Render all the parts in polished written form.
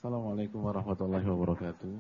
Assalamualaikum warahmatullahi wabarakatuh.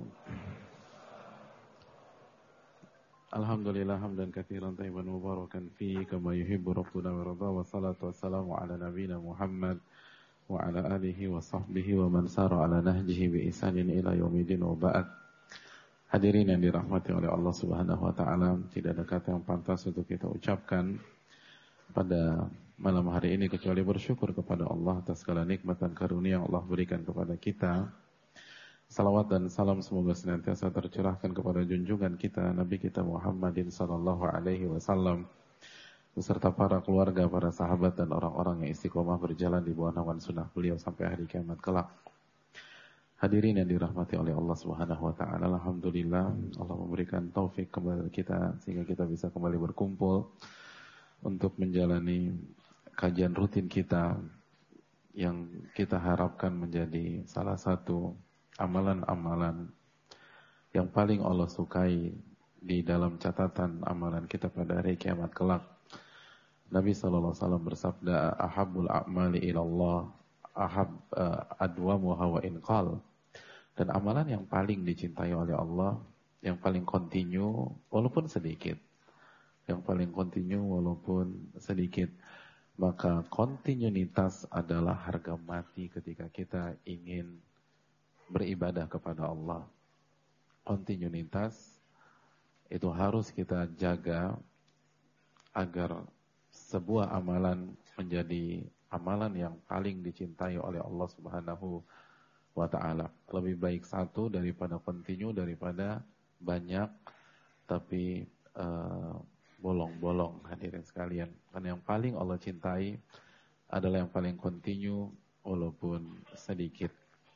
Alhamdulillah hamdan katsiran thayyiban mubarakan fi kama yuhibbu rabbuna wa radha wa salatu wassalamu ala nabiyyina Muhammad wa ala alihi wa sahbihi wa man sara ala nahjihi bi ihsanin ila yaumil wa ba'd. Hadirin yang dirahmati oleh Allah Subhanahu wa taala, tidak ada kata yang pantas untuk kita ucapkan pada malam hari ini kecuali bersyukur kepada Allah atas segala nikmat dan karunia yang Allah berikan kepada kita. Salawat dan salam semoga senantiasa tercurahkan kepada junjungan kita Nabi kita Muhammadin sallallahu alaihi wasallam beserta para keluarga, para sahabat dan orang-orang yang istiqomah berjalan di bawah naungan sunnah beliau sampai hari kiamat kelak. Hadirin yang dirahmati oleh Allah Subhanahu wa taala, alhamdulillah Allah memberikan taufik kepada kita sehingga kita bisa kembali berkumpul untuk menjalani kajian rutin kita yang kita harapkan menjadi salah satu amalan-amalan yang paling Allah sukai di dalam catatan amalan kita pada hari kiamat kelak. Nabi sallallahu alaihi wasallam bersabda, "Ahabbul a'mali ilallah adwamuha wa in qal." Dan amalan yang paling dicintai oleh Allah, yang paling kontinu walaupun sedikit. Yang paling kontinu walaupun sedikit. Maka kontinuitas adalah harga mati ketika kita ingin beribadah kepada Allah. Kontinuitas itu harus kita jaga agar sebuah amalan menjadi amalan yang paling dicintai oleh Allah Subhanahu wa ta'ala. Lebih baik satu daripada kontinu, daripada banyak tapi bolong-bolong, hadirin sekalian. Karena yang paling Allah cintai adalah yang paling kontinu walaupun sedikit.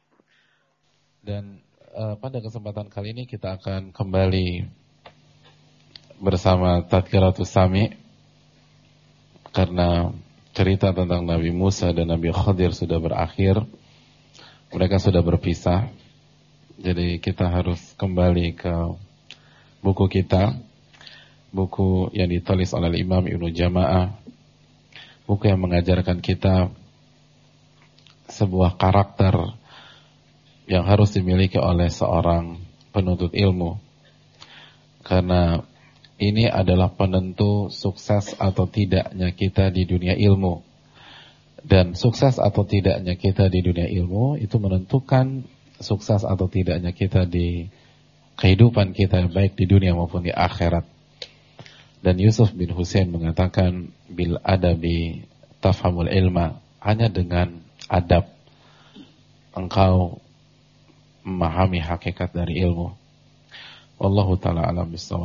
Dan pada kesempatan kali ini kita akan kembali bersama Tadkiratus Sami, karena cerita tentang Nabi Musa dan Nabi Khadir sudah berakhir. Mereka sudah berpisah. Jadi kita harus kembali ke buku kita, buku yang ditulis oleh Imam Ibnu Jama'ah, buku yang mengajarkan kita sebuah karakter yang harus dimiliki oleh seorang penuntut ilmu. Karena ini adalah penentu sukses atau tidaknya kita di dunia ilmu. Dan sukses atau tidaknya kita di dunia ilmu itu menentukan sukses atau tidaknya kita di kehidupan kita, baik di dunia maupun di akhirat. Dan Yusuf bin Husain mengatakan, bil adabi tafhamul ilma, hanya dengan adab engkau memahami hakikat dari ilmu. Wallahu ta'ala alam bissawab.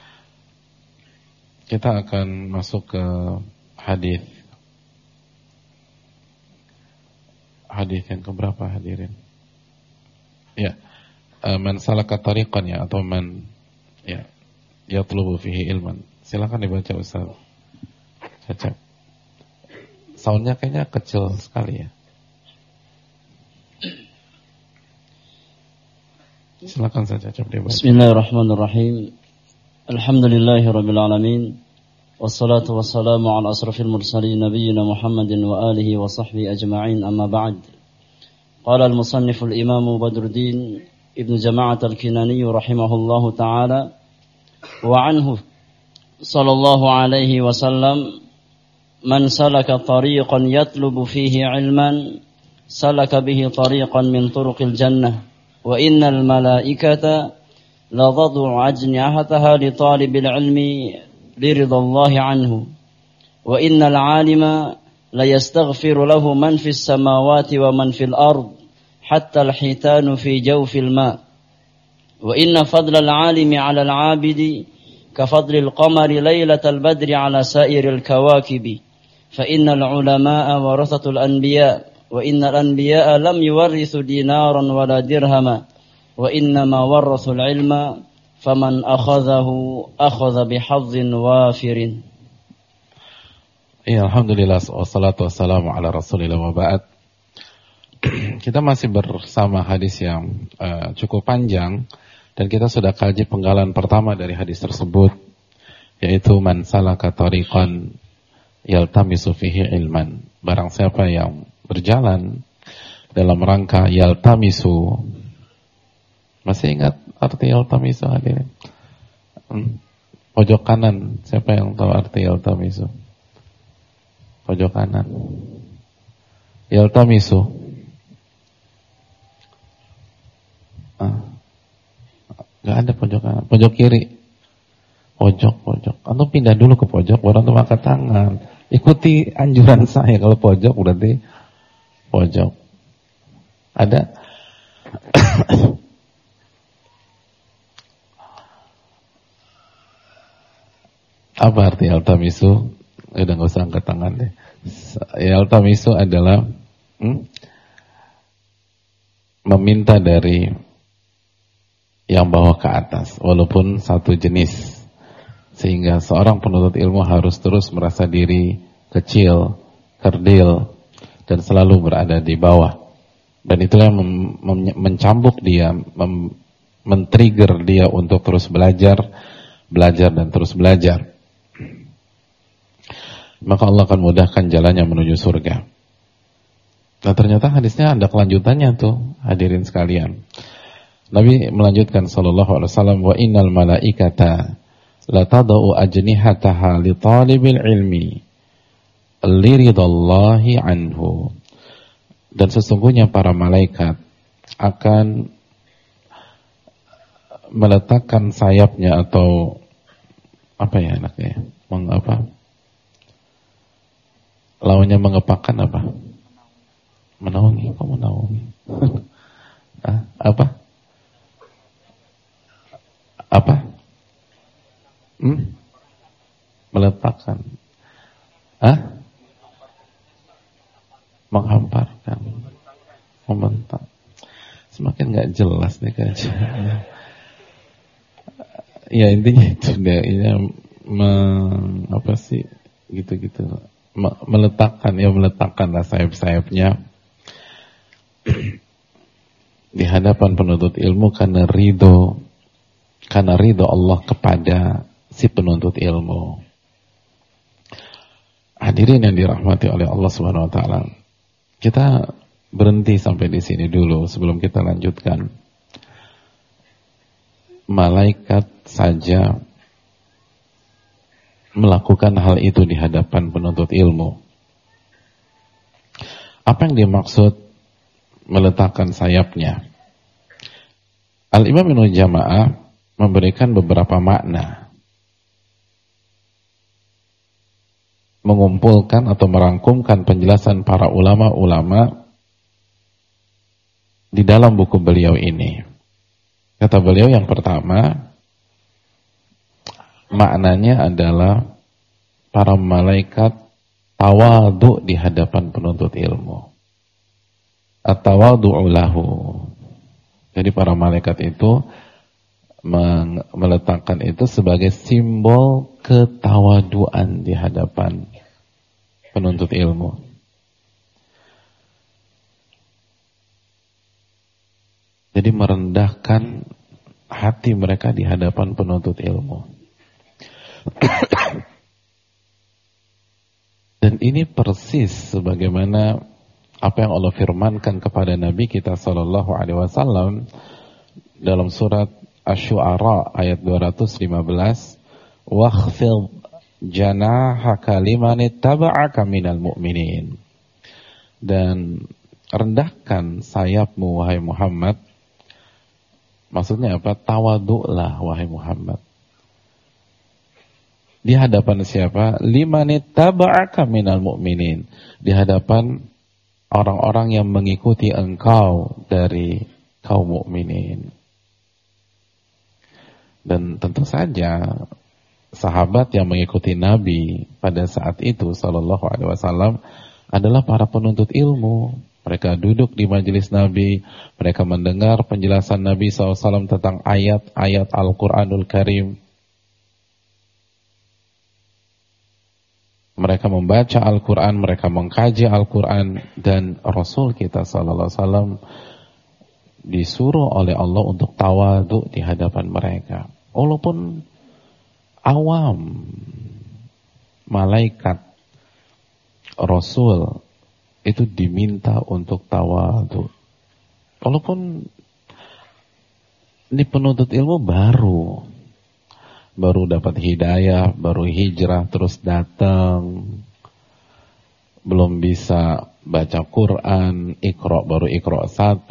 Kita akan masuk ke hadis. Hadis yang keberapa hadirin? Ya. Man salaka tariqan, ya, atau man ya yatlubu fihi ilman. Silakan dibaca Ustaz Cacap. Soundnya kayaknya kecil sekali ya. Silakan saja coba dibaca. Bismillahirrahmanirrahim. Alhamdulillahirabbil alamin. Wassalatu wassalamu ala asrafil mursalin nabiyyina Muhammadin wa alihi wa sahbihi ajma'in, amma ba'd. Qala al-musannif al-imam Badruddin Ibn Jama'at al-Kinani rahimahullahu ta'ala wa anhu sallallahu alaihi wasallam, man salaka tariqan yatlubu fihi ilman salaka bihi tariqan min turuqil jannah. Wa innal malaikata la tad'u ajnihataha li talibil ilmi liridhallahi anhu. Wa innal 'alima la yastaghfiru lahu man fis samawati wa man fil ard hatta al-hitanu fi jawfil ma. Wa inna fadla al-'alimi 'ala al-'abidi ka fadli al-qamari laylatal badri 'ala sa'iril kawakibi. Fa innal 'ulama'a warathatul anbiya' wa innal anbiya'a lam yuwarrithu dinaran wala dirhama wa innama warrathul ilma faman akhadhahu akhadha bihadhin wafirin. Ya, alhamdulillah wassalatu wassalamu ala Rasulillah wa ba'd. Kita masih bersama hadis yang cukup panjang dan kita sudah kaji penggalan pertama dari hadis tersebut, yaitu man salaka tariqan yaltamisu fihi ilman. Barang siapa yang berjalan dalam rangka yaltamisu. Masih ingat arti yaltamisu hadirin? Pojok kanan, siapa yang tahu arti yaltamisu? Pojok kanan. Yaltamisu. Gak ada pojok kanan. Pojok kiri. Pojok. Atau pindah dulu ke pojok, baru antum angkat tangan. Ikuti anjuran saya, kalau pojok berarti pojok. Ada? Apa arti yaltamisu? Udah gak usah angkat tangan deh. Yaltamisu adalah meminta dari yang bawah ke atas, walaupun satu jenis, sehingga seorang penuntut ilmu harus terus merasa diri kecil, kerdil, dan selalu berada di bawah. Dan itulah yang mencambuk dia, men-trigger dia untuk terus belajar dan terus belajar. Maka Allah akan mudahkan jalannya menuju surga. Nah, ternyata hadisnya ada kelanjutannya tuh, hadirin sekalian. Nabi melanjutkan sallallahu alaihi wasallam, wa innal malaikata la tadau ajnihataha li talibil ilmi liridallahi anhu. Dan sesungguhnya para malaikat akan meletakkan sayapnya, atau apa ya enaknya? Lawannya mengepakkan apa? Menaungi. Kok menaungi? Apa? Meletakkan. Menghamparkan. Membentang. Semakin gak jelas nih kajiannya. Ya intinya itu deh. Apa sih? Gitu-gitu. Meletakkanlah sayap-sayapnya di hadapan penuntut ilmu karena ridho Allah kepada si penuntut ilmu. Hadirin yang dirahmati oleh Allah Subhanahu wa taala. Kita berhenti sampai di sini dulu sebelum kita lanjutkan. Malaikat saja melakukan hal itu di hadapan penuntut ilmu. Apa yang dimaksud meletakkan sayapnya? Al-Imam Ibnu Jama'ah memberikan beberapa makna, mengumpulkan atau merangkumkan penjelasan para ulama-ulama di dalam buku beliau ini. Kata beliau yang pertama, maknanya adalah para malaikat tawadhu di hadapan penuntut ilmu. At-tawadhu'u lahu. Jadi para malaikat itu meletakkan itu sebagai simbol ketawaduan di hadapan penuntut ilmu. Jadi merendahkan hati mereka di hadapan penuntut ilmu. Dan ini persis sebagaimana apa yang Allah firmankan kepada Nabi kita sallallahu alaihi wasallam dalam surat Asy-Syu'ara ayat 215, "Wakhfid janahaka liman ittaba'aka minal mu'minin." Dan rendahkan sayapmu wahai Muhammad. Maksudnya apa? Tawadhu'lah wahai Muhammad. Di hadapan siapa? Limanittaba'aka minal mu'minin. Di hadapan orang-orang yang mengikuti engkau dari kaum mukminin. Dan tentu saja sahabat yang mengikuti Nabi pada saat itu sallallahu alaihi wasallam adalah para penuntut ilmu. Mereka duduk di majelis Nabi, mereka mendengar penjelasan Nabi SAW tentang ayat-ayat Al-Quranul Karim. Mereka membaca Al-Quran, mereka mengkaji Al-Quran, dan Rasul kita SAW disuruh oleh Allah untuk tawadhu di hadapan mereka. Walaupun awam, malaikat, Rasul, itu diminta untuk tawadhu. Walaupun ini penuntut ilmu baru dapat hidayah, baru hijrah terus datang, belum bisa baca Quran, baru Iqra 1,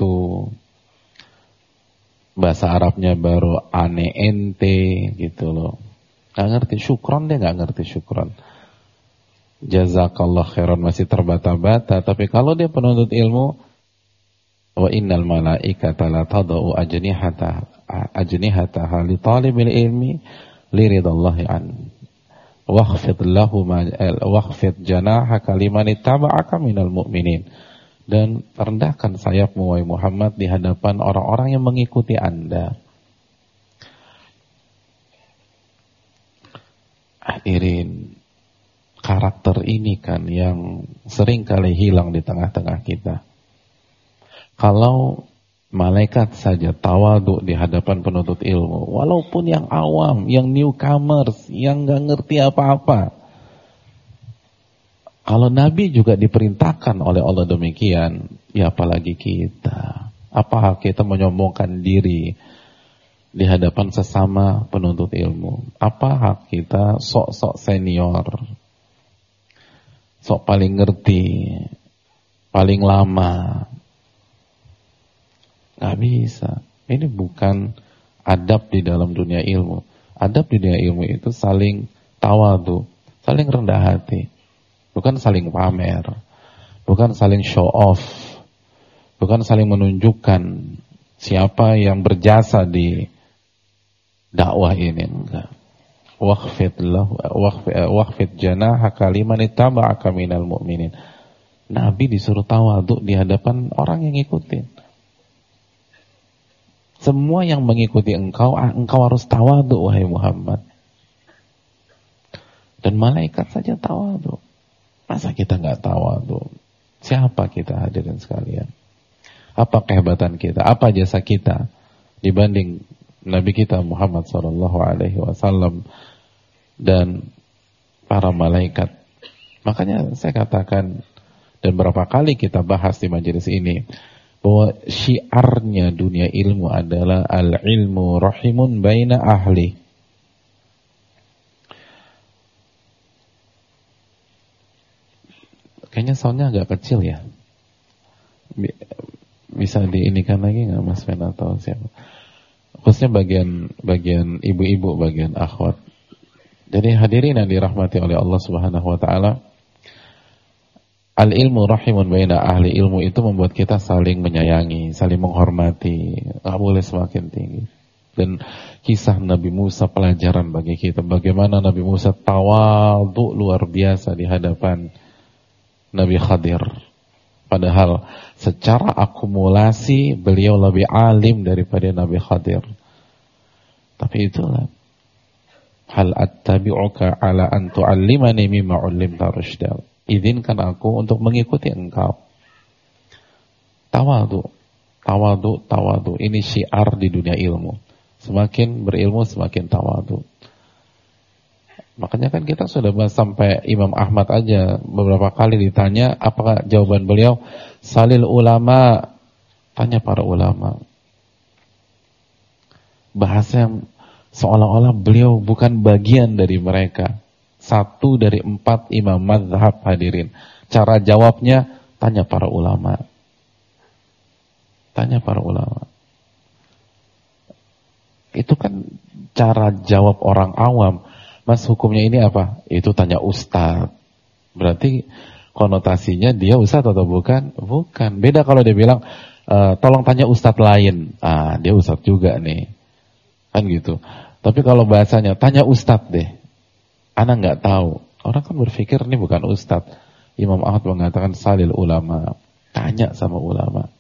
bahasa Arabnya baru ane ente gitu loh. Gak ngerti syukron, dia gak ngerti syukron. Jazakallah khairan masih terbata-bata. Tapi kalau dia penuntut ilmu, wa innal malaikata la tadau ajnihataha li talibil ilmi liridallahi an. Wakhfid janahaka liman ittaba'aka minal mu'minin. Dan rendahkan sayapmu wahai Muhammad di hadapan orang-orang yang mengikuti Anda. Hadirin, karakter ini kan yang sering kali hilang di tengah-tengah kita. Kalau malaikat saja tawadhu di hadapan penuntut ilmu, walaupun yang awam, yang newcomers, yang gak ngerti apa-apa. Kalau Nabi juga diperintahkan oleh Allah demikian, ya apalagi kita. Apa hak kita menyombongkan diri di hadapan sesama penuntut ilmu? Apa hak kita sok-sok senior, sok paling ngerti, paling lama? Gak bisa. Ini bukan adab di dalam dunia ilmu. Adab di dunia ilmu itu saling tawadhu, saling rendah hati. Bukan saling pamer, bukan saling show off, bukan saling menunjukkan siapa yang berjasa di dakwah ini. Enggak. Wakhfid janahaka liman ittaba'aka minal mu'minin. Nabi disuruh tawadhu di hadapan orang yang ngikutin. Semua yang mengikuti engkau harus tawadhu wahai Muhammad. Dan malaikat saja tawadhu. Masa kita nggak tawadhu? Siapa kita hadirin sekalian? Apa kehebatan kita? Apa jasa kita dibanding Nabi kita Muhammad SAW dan para malaikat? Makanya saya katakan, dan berapa kali kita bahas di majelis ini, bahwa syiarnya dunia ilmu adalah al-ilmu rahimun baina ahli. Kayaknya soundnya agak kecil ya. Bisa diinikan lagi nggak Mas Fen atau siapa? Khususnya bagian ibu-ibu, bagian akhwat. Jadi hadirin yang dirahmati oleh Allah Subhanahu Wa Taala, al-ilmu rahimun baina ahli. Ilmu itu membuat kita saling menyayangi, saling menghormati. Nggak boleh semakin tinggi. Dan kisah Nabi Musa pelajaran bagi kita. Bagaimana Nabi Musa tawadhu luar biasa di hadapan Nabi Khadir. Padahal secara akumulasi beliau lebih alim daripada Nabi Khadir. Tapi itulah, hal attabi'uka ala an tu'allimani mimma 'ullimta rusyda. Izinkan aku untuk mengikuti engkau. Tawadhu, tawadhu, tawadhu. Ini syiar di dunia ilmu. Semakin berilmu semakin tawadhu. Makanya kan kita sudah bahas sampai Imam Ahmad aja beberapa kali ditanya, apakah jawaban beliau? Salil ulama, tanya para ulama. Bahasa seolah-olah beliau bukan bagian dari mereka. 1 dari 4 imam mazhab hadirin. Cara jawabnya, tanya para ulama. Tanya para ulama. Itu kan cara jawab orang awam. Mas, hukumnya ini apa? Itu tanya ustadz. Berarti konotasinya dia ustadz atau bukan? Bukan. Beda kalau dia bilang, tolong tanya ustadz lain. Dia ustadz juga nih. Kan gitu. Tapi kalau bahasanya, tanya ustadz deh. Ana nggak tahu. Orang kan berpikir ini bukan ustadz. Imam Ahmad mengatakan salil ulama. Tanya sama ulama.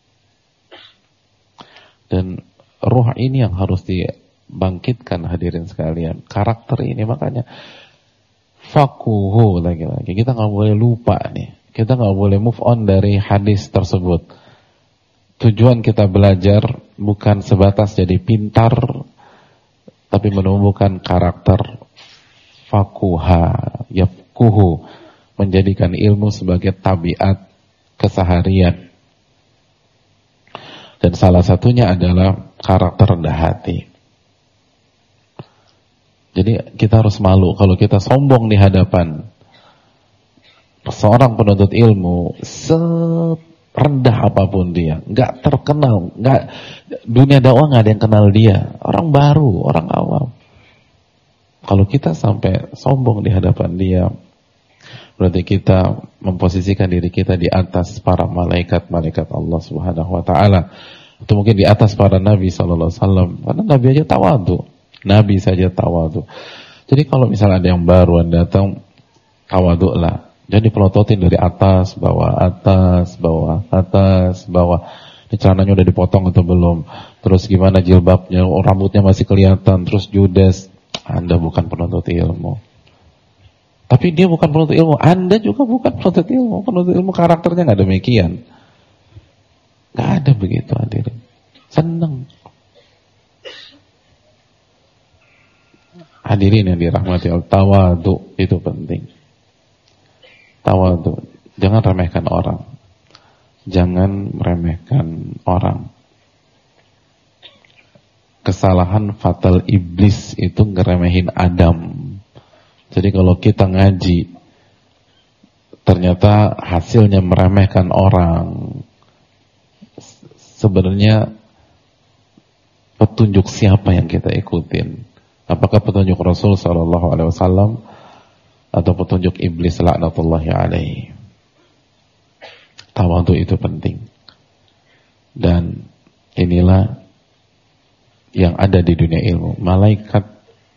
Dan ruh ini yang harus dibangkitkan hadirin sekalian. Karakter ini makanya fakuhu lagi-lagi. Kita nggak boleh lupa nih. Kita nggak boleh move on dari hadis tersebut. Tujuan kita belajar bukan sebatas jadi pintar, tapi menumbuhkan karakter fakuha, yafkuhu, menjadikan ilmu sebagai tabiat keseharian. Dan salah satunya adalah karakter rendah hati. Jadi kita harus malu kalau kita sombong di hadapan seorang penuntut ilmu, serendah apapun dia, nggak terkenal, dunia dakwah nggak ada yang kenal dia, orang baru, orang awam. Kalau kita sampai sombong di hadapan dia, berarti kita memposisikan diri kita di atas para malaikat Allah Subhanahu Wa Taala, atau mungkin di atas para nabi Sallallahu Alaihi Wasallam. Karena nabi aja tawadhu, nabi saja tawadhu. Jadi kalau misalnya ada yang baru datang, tawadhu lah. Jadi pelototin dari atas, bawah, atas, bawah, atas, bawah. Ini celananya udah dipotong atau belum? Terus gimana jilbabnya? Oh, rambutnya masih kelihatan. Terus judes. Anda bukan penuntut ilmu. Tapi dia bukan penuntut ilmu. Anda juga bukan penuntut ilmu. Penuntut ilmu karakternya nggak demikian. Nggak ada begitu, hadirin. Seneng. Hadirin yang dirahmati Allah, tawadhu itu penting. Tawadhu, jangan remehkan orang. Jangan meremehkan orang. Kesalahan fatal iblis itu ngeremehin Adam. Jadi kalau kita ngaji, ternyata hasilnya meremehkan orang, sebenarnya petunjuk siapa yang kita ikutin? Apakah petunjuk Rasul Sallallahu Alaihi Wasallam atau petunjuk iblis laknatullahi alaihi? Tawadhu itu penting. Dan inilah yang ada di dunia ilmu. Malaikat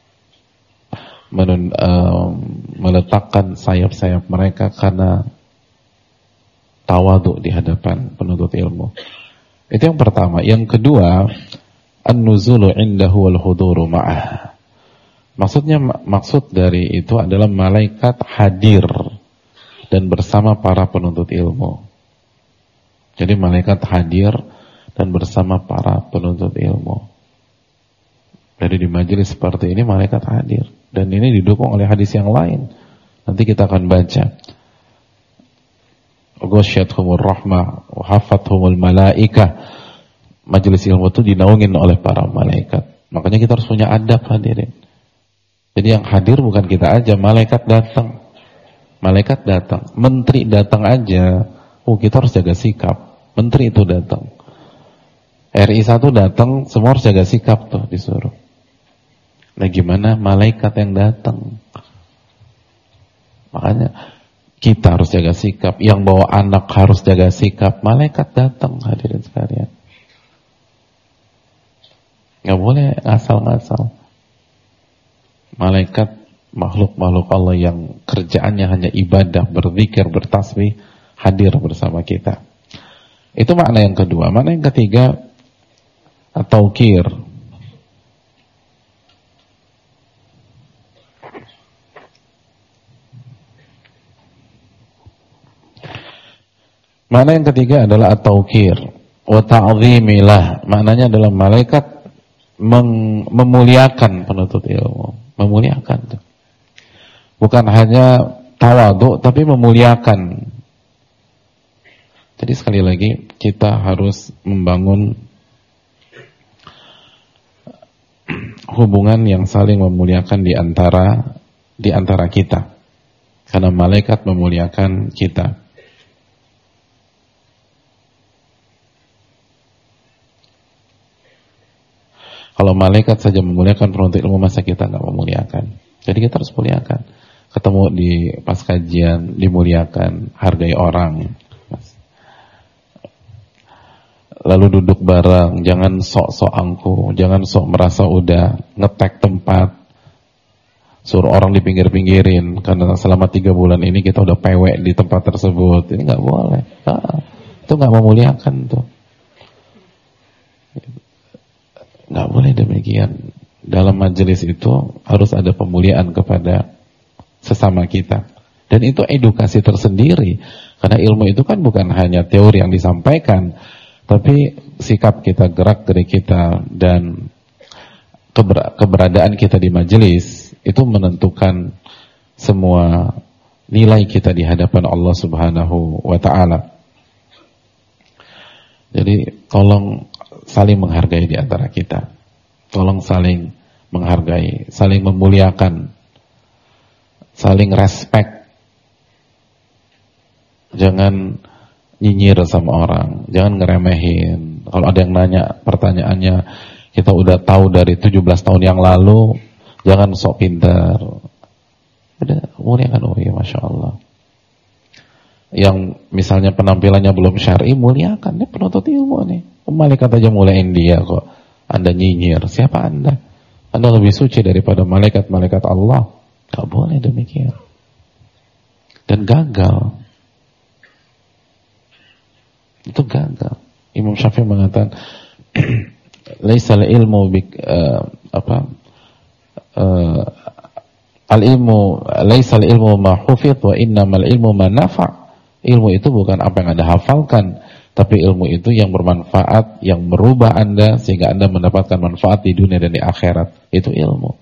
meletakkan sayap-sayap mereka karena tawadhu di hadapan penuntut ilmu. Itu yang pertama. Yang kedua, an-nuzulu indahu wal huduru ma'ah. Maksud dari itu adalah malaikat hadir dan bersama para penuntut ilmu. Jadi malaikat hadir dan bersama para penuntut ilmu. Jadi di majelis seperti ini malaikat hadir. Dan ini didukung oleh hadis yang lain. Nanti kita akan baca. Ghasyathumur rahmah wa hafathumul malaikah. Majelis ilmu itu dinaungin oleh para malaikat. Makanya kita harus punya adab, hadirin. Jadi yang hadir bukan kita aja, malaikat datang. Malaikat datang, menteri datang aja. Oh, kita harus jaga sikap. Menteri itu datang. RI 1 datang, semua harus jaga sikap tuh disuruh. Nah gimana malaikat yang datang? Makanya kita harus jaga sikap. Yang bawa anak harus jaga sikap. Malaikat datang, hadirin sekalian. Gak boleh ngasal-ngasal. Malaikat, makhluk-makhluk Allah yang kerjaannya hanya ibadah, berzikir, bertasbih, hadir bersama kita. Itu makna yang kedua. Makna yang ketiga, at-tawqir. Makna yang ketiga adalah at-tawqir wa ta'zimilah. Maknanya adalah malaikat memuliakan penuntut ilmu. Memuliakan. Bukan hanya tawadhu, tapi memuliakan. Jadi sekali lagi, kita harus membangun hubungan yang saling memuliakan di antara kita. Karena malaikat memuliakan kita. Kalau malaikat saja memuliakan penuntut ilmu, masa kita nggak memuliakan? Jadi kita harus muliakan. Ketemu di pas kajian, dimuliakan, hargai orang. Lalu duduk bareng, jangan sok-sok angkuh, jangan sok merasa udah ngetek tempat, suruh orang di pinggir-pinggirin, karena selama 3 bulan ini kita udah pewek di tempat tersebut. Ini nggak boleh. Itu nggak memuliakan tuh. Nggak boleh demikian. Dalam majelis itu harus ada pemuliaan kepada sesama kita. Dan itu edukasi tersendiri. Karena ilmu itu kan bukan hanya teori yang disampaikan, tapi sikap kita, gerak-gerik kita, dan keberadaan kita di majelis itu menentukan semua nilai kita di hadapan Allah Subhanahu wa Ta'ala. Jadi tolong saling menghargai di antara kita. Tolong saling menghargai, saling memuliakan, saling respect. Jangan nyinyir sama orang, jangan ngeremehin. Kalau ada yang nanya pertanyaannya kita udah tahu dari 17 tahun yang lalu, jangan sok pintar. Udah muliakan, oh ya Masya Allah. Yang misalnya penampilannya belum syar'i, muliakan. Ini penuntut ilmu nih. Malaikat aja muliain dia kok. Anda nyinyir, siapa Anda? Anda lebih suci daripada malaikat-malaikat Allah. Gak boleh demikian. Dan gagal. Itu gagal. Imam Syafi'i mengatakan, laisal ilmu al-ilmu laisal ilmu ma hufidh wa innamal ilmu ma nafa'. Ilmu itu bukan apa yang Anda hafalkan, tapi ilmu itu yang bermanfaat, yang merubah Anda sehingga Anda mendapatkan manfaat di dunia dan di akhirat. Itu ilmu.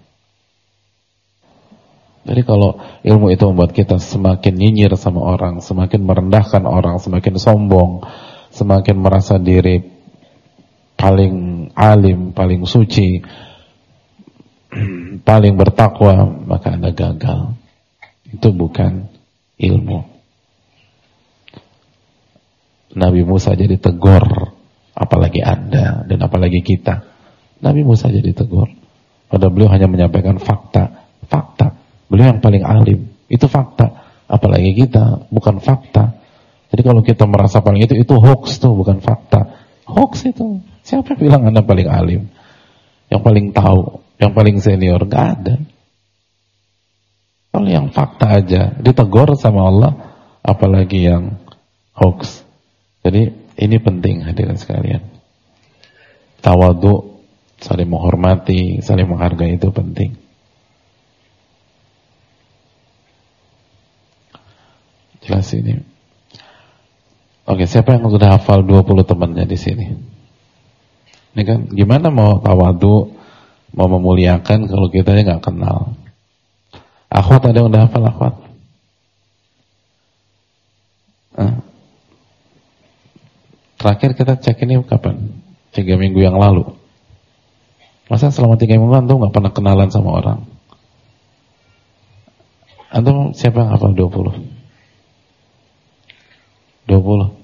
Jadi kalau ilmu itu membuat kita semakin nyinyir sama orang, semakin merendahkan orang, semakin sombong, semakin merasa diri paling alim, paling suci, paling bertakwa, maka Anda gagal. Itu bukan ilmu. Nabi Musa jadi tegur, apalagi Anda dan apalagi kita. Nabi Musa jadi tegur. Padahal beliau hanya menyampaikan fakta. Beliau yang paling alim. Itu fakta. Apalagi kita, bukan fakta. Jadi kalau kita merasa paling itu hoax tuh, bukan fakta. Hoax itu. Siapa yang bilang Anda paling alim? Yang paling tahu, yang paling senior? Gak ada. Kalau yang fakta aja ditegur sama Allah, apalagi yang hoax. Jadi ini penting hadirin sekalian. Tawadhu, saling menghormati, saling menghargai itu penting. Jelas ini. Oke, siapa yang sudah hafal 20 temannya di sini? Ini kan gimana mau tawadhu, mau memuliakan kalau kita nggak kenal? Akhwat, ada yang udah hafal akhwat? Terakhir kita cek ini kapan? 3 minggu yang lalu. Masa selama 3 minggu antum gak pernah kenalan sama orang? Antum siapa yang hafal 20? 20?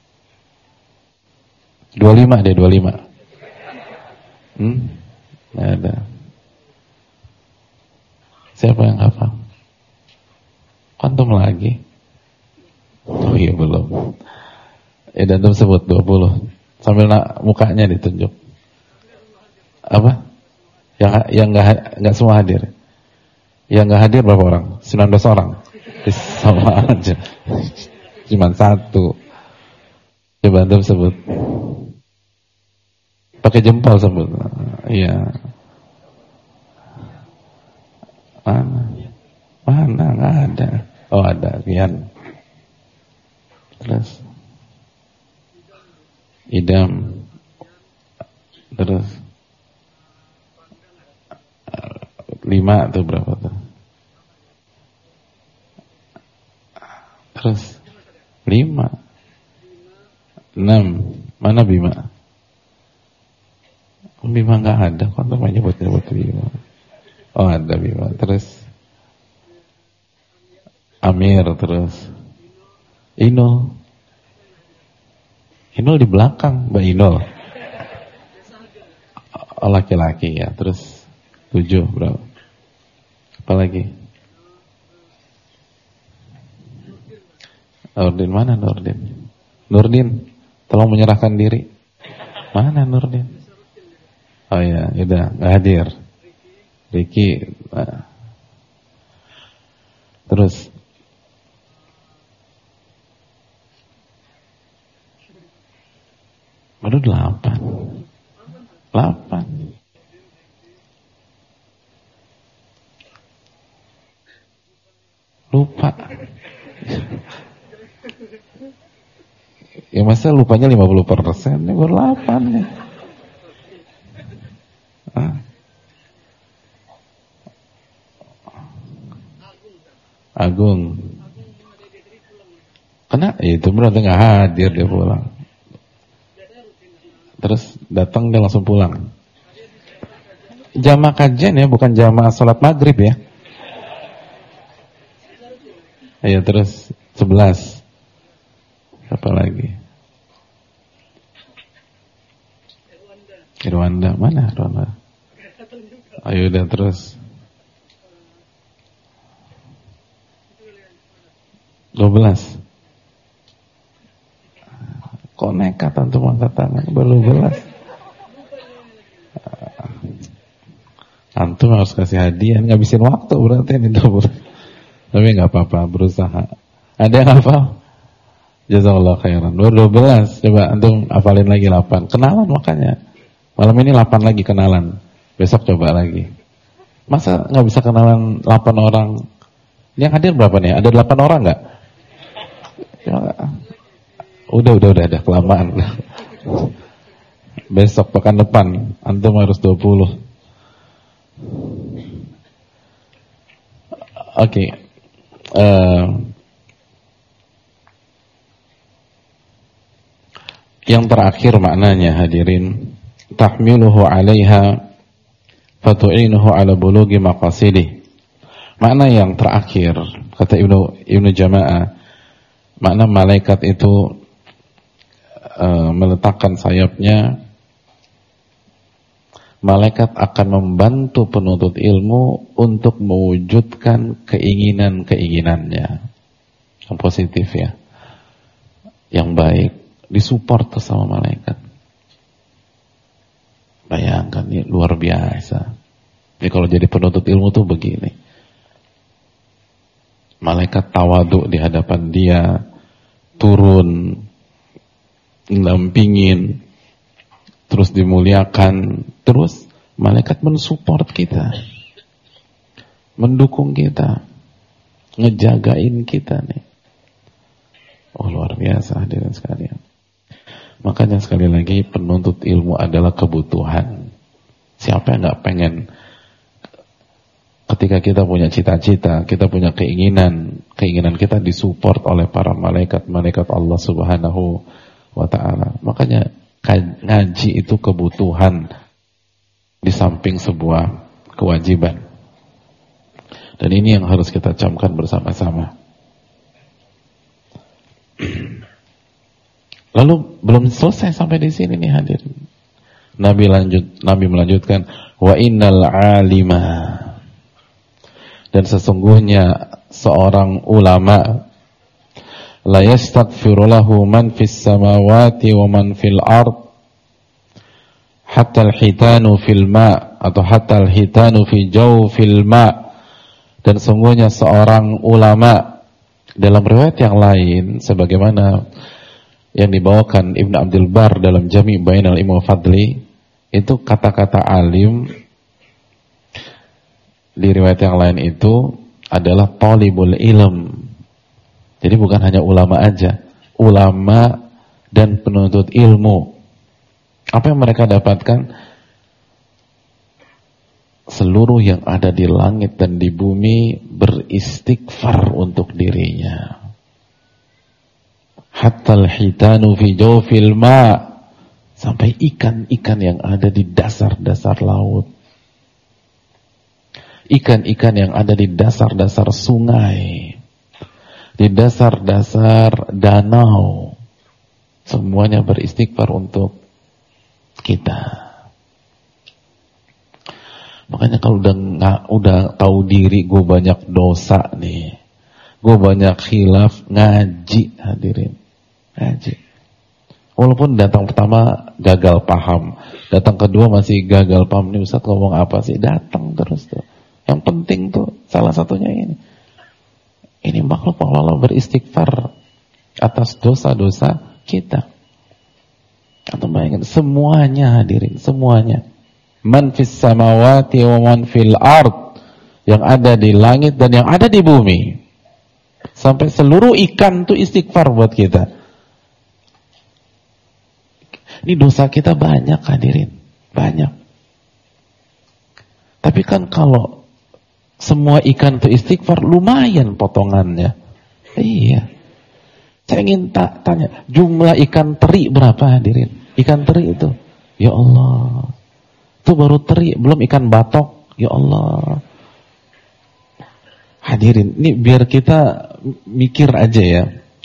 25 deh, 25. Nggak ada. Siapa yang hafal? Antum lagi? Oh iya belum. Ya dan antum sebut 20. Sambil mukanya ditunjuk. Apa? Yang nggak semua hadir. Yang nggak hadir berapa orang? 19 orang. Sama aja. Cuman 1. Coba antum sebut. Pakai jempol sebut. Iya. Mana? Nggak ada. Oh ada. Rian. Terus. Idam. Terus 5 tuh berapa tuh? Terus 5 6. Mana Bima? Bima gak ada. Kok tuh nyebut Bima? Oh ada Bima. Terus Amir. Terus Inul di belakang, Mbak Inul. Oh, laki-laki ya. Terus 7 berapa? Apa lagi? Nurdin, mana Nurdin? Nurdin, tolong menyerahkan diri. Mana Nurdin? Oh ya, udah nggak hadir. Riki. Terus baru 8. Lupa. Ya masa lupanya 50%, ini baru 8 nih. Agung. Kena itu berarti nggak hadir dia pulang. Terus datang dia langsung pulang. Jamaah kajian ya, bukan jamaah sholat maghrib ya. Ayo terus 11. Apa lagi? Irwanda, mana Irwanda? Ayo udah terus 12. Kok nekat antum angkat tangan baru 12? Antum harus kasih hadiah, ngabisin waktu berarti ini tuh. Tapi nggak apa-apa, berusaha. Ada yang hafal? Jazakallah khairan. 12, coba antum hafalin lagi 8. Kenalan makanya. Malam ini 8 lagi kenalan. Besok coba lagi. Masa nggak bisa kenalan 8 orang? Yang hadir berapa nih? Ada 8 orang nggak? Udah kelamaan. Besok pekan depan antum harus 20. Oke. Yang terakhir maknanya hadirin, tahmiluhu 'alaiha fatu'inuhu 'ala bulughi maqasidih. Makna yang terakhir kata Ibnu Jama'ah, makna malaikat itu meletakkan sayapnya, malaikat akan membantu penuntut ilmu untuk mewujudkan keinginan-keinginannya yang positif ya, yang baik, disupport sama malaikat. Bayangkan ini luar biasa. Jadi kalau jadi penuntut ilmu tuh begini, malaikat tawaduk di hadapan dia, turun, ngelampingin, terus dimuliakan, terus malaikat mensupport kita, mendukung kita, ngejagain kita nih. Oh luar biasa hadirin sekalian. Makanya sekali lagi penuntut ilmu adalah kebutuhan. Siapa yang gak pengen ketika kita punya cita-cita, kita punya keinginan kita disupport oleh para malaikat Allah Subhanahu wa ta'ala. Makanya ngaji itu kebutuhan di samping sebuah kewajiban. Dan ini yang harus kita camkan bersama-sama. Lalu belum selesai sampai di sini nih hadirin. Nabi melanjutkan, wa innal alima, dan sesungguhnya seorang ulama, la yastaghfiru lahu man fis samawati wa man fil ard hatta al-hitanu fil ma, atau hatta al-hitanu fi jawfil ma. Dan sungguhnya seorang ulama, dalam riwayat yang lain sebagaimana yang dibawakan Ibn Abdul Bar dalam Jami' Bainal Ilmi wa Fadli, itu kata-kata alim di riwayat yang lain itu adalah talibul ilm. Jadi bukan hanya ulama aja, ulama dan penuntut ilmu. Apa yang mereka dapatkan? Seluruh yang ada di langit dan di bumi beristighfar untuk dirinya. Hatta al-hitanu fi jawfil ma, sampai ikan-ikan yang ada di dasar-dasar laut. Ikan-ikan yang ada di dasar-dasar sungai, di dasar-dasar danau, semuanya beristighfar untuk kita. Makanya kalau udah tahu diri gue banyak dosa nih, gue banyak khilaf, ngaji hadirin, ngaji. Walaupun datang pertama gagal paham, datang kedua masih gagal paham, nih Ustaz ngomong apa sih, datang terus tuh. Yang penting tuh salah satunya ini. Ini makhluk Allah beristighfar atas dosa-dosa kita. Atau bayangin semuanya hadirin, semuanya. Man fis samawati wa man fil ard, yang ada di langit dan yang ada di bumi. Sampai seluruh ikan tuh istighfar buat kita. Ini dosa kita banyak hadirin, banyak. Tapi kan kalau semua ikan itu istighfar, lumayan potongannya. Iya. Saya ingin tanya, jumlah ikan teri berapa hadirin? Ikan teri itu Ya Allah. Itu baru teri, belum ikan batok. Ya Allah. Hadirin, ini biar kita mikir aja ya.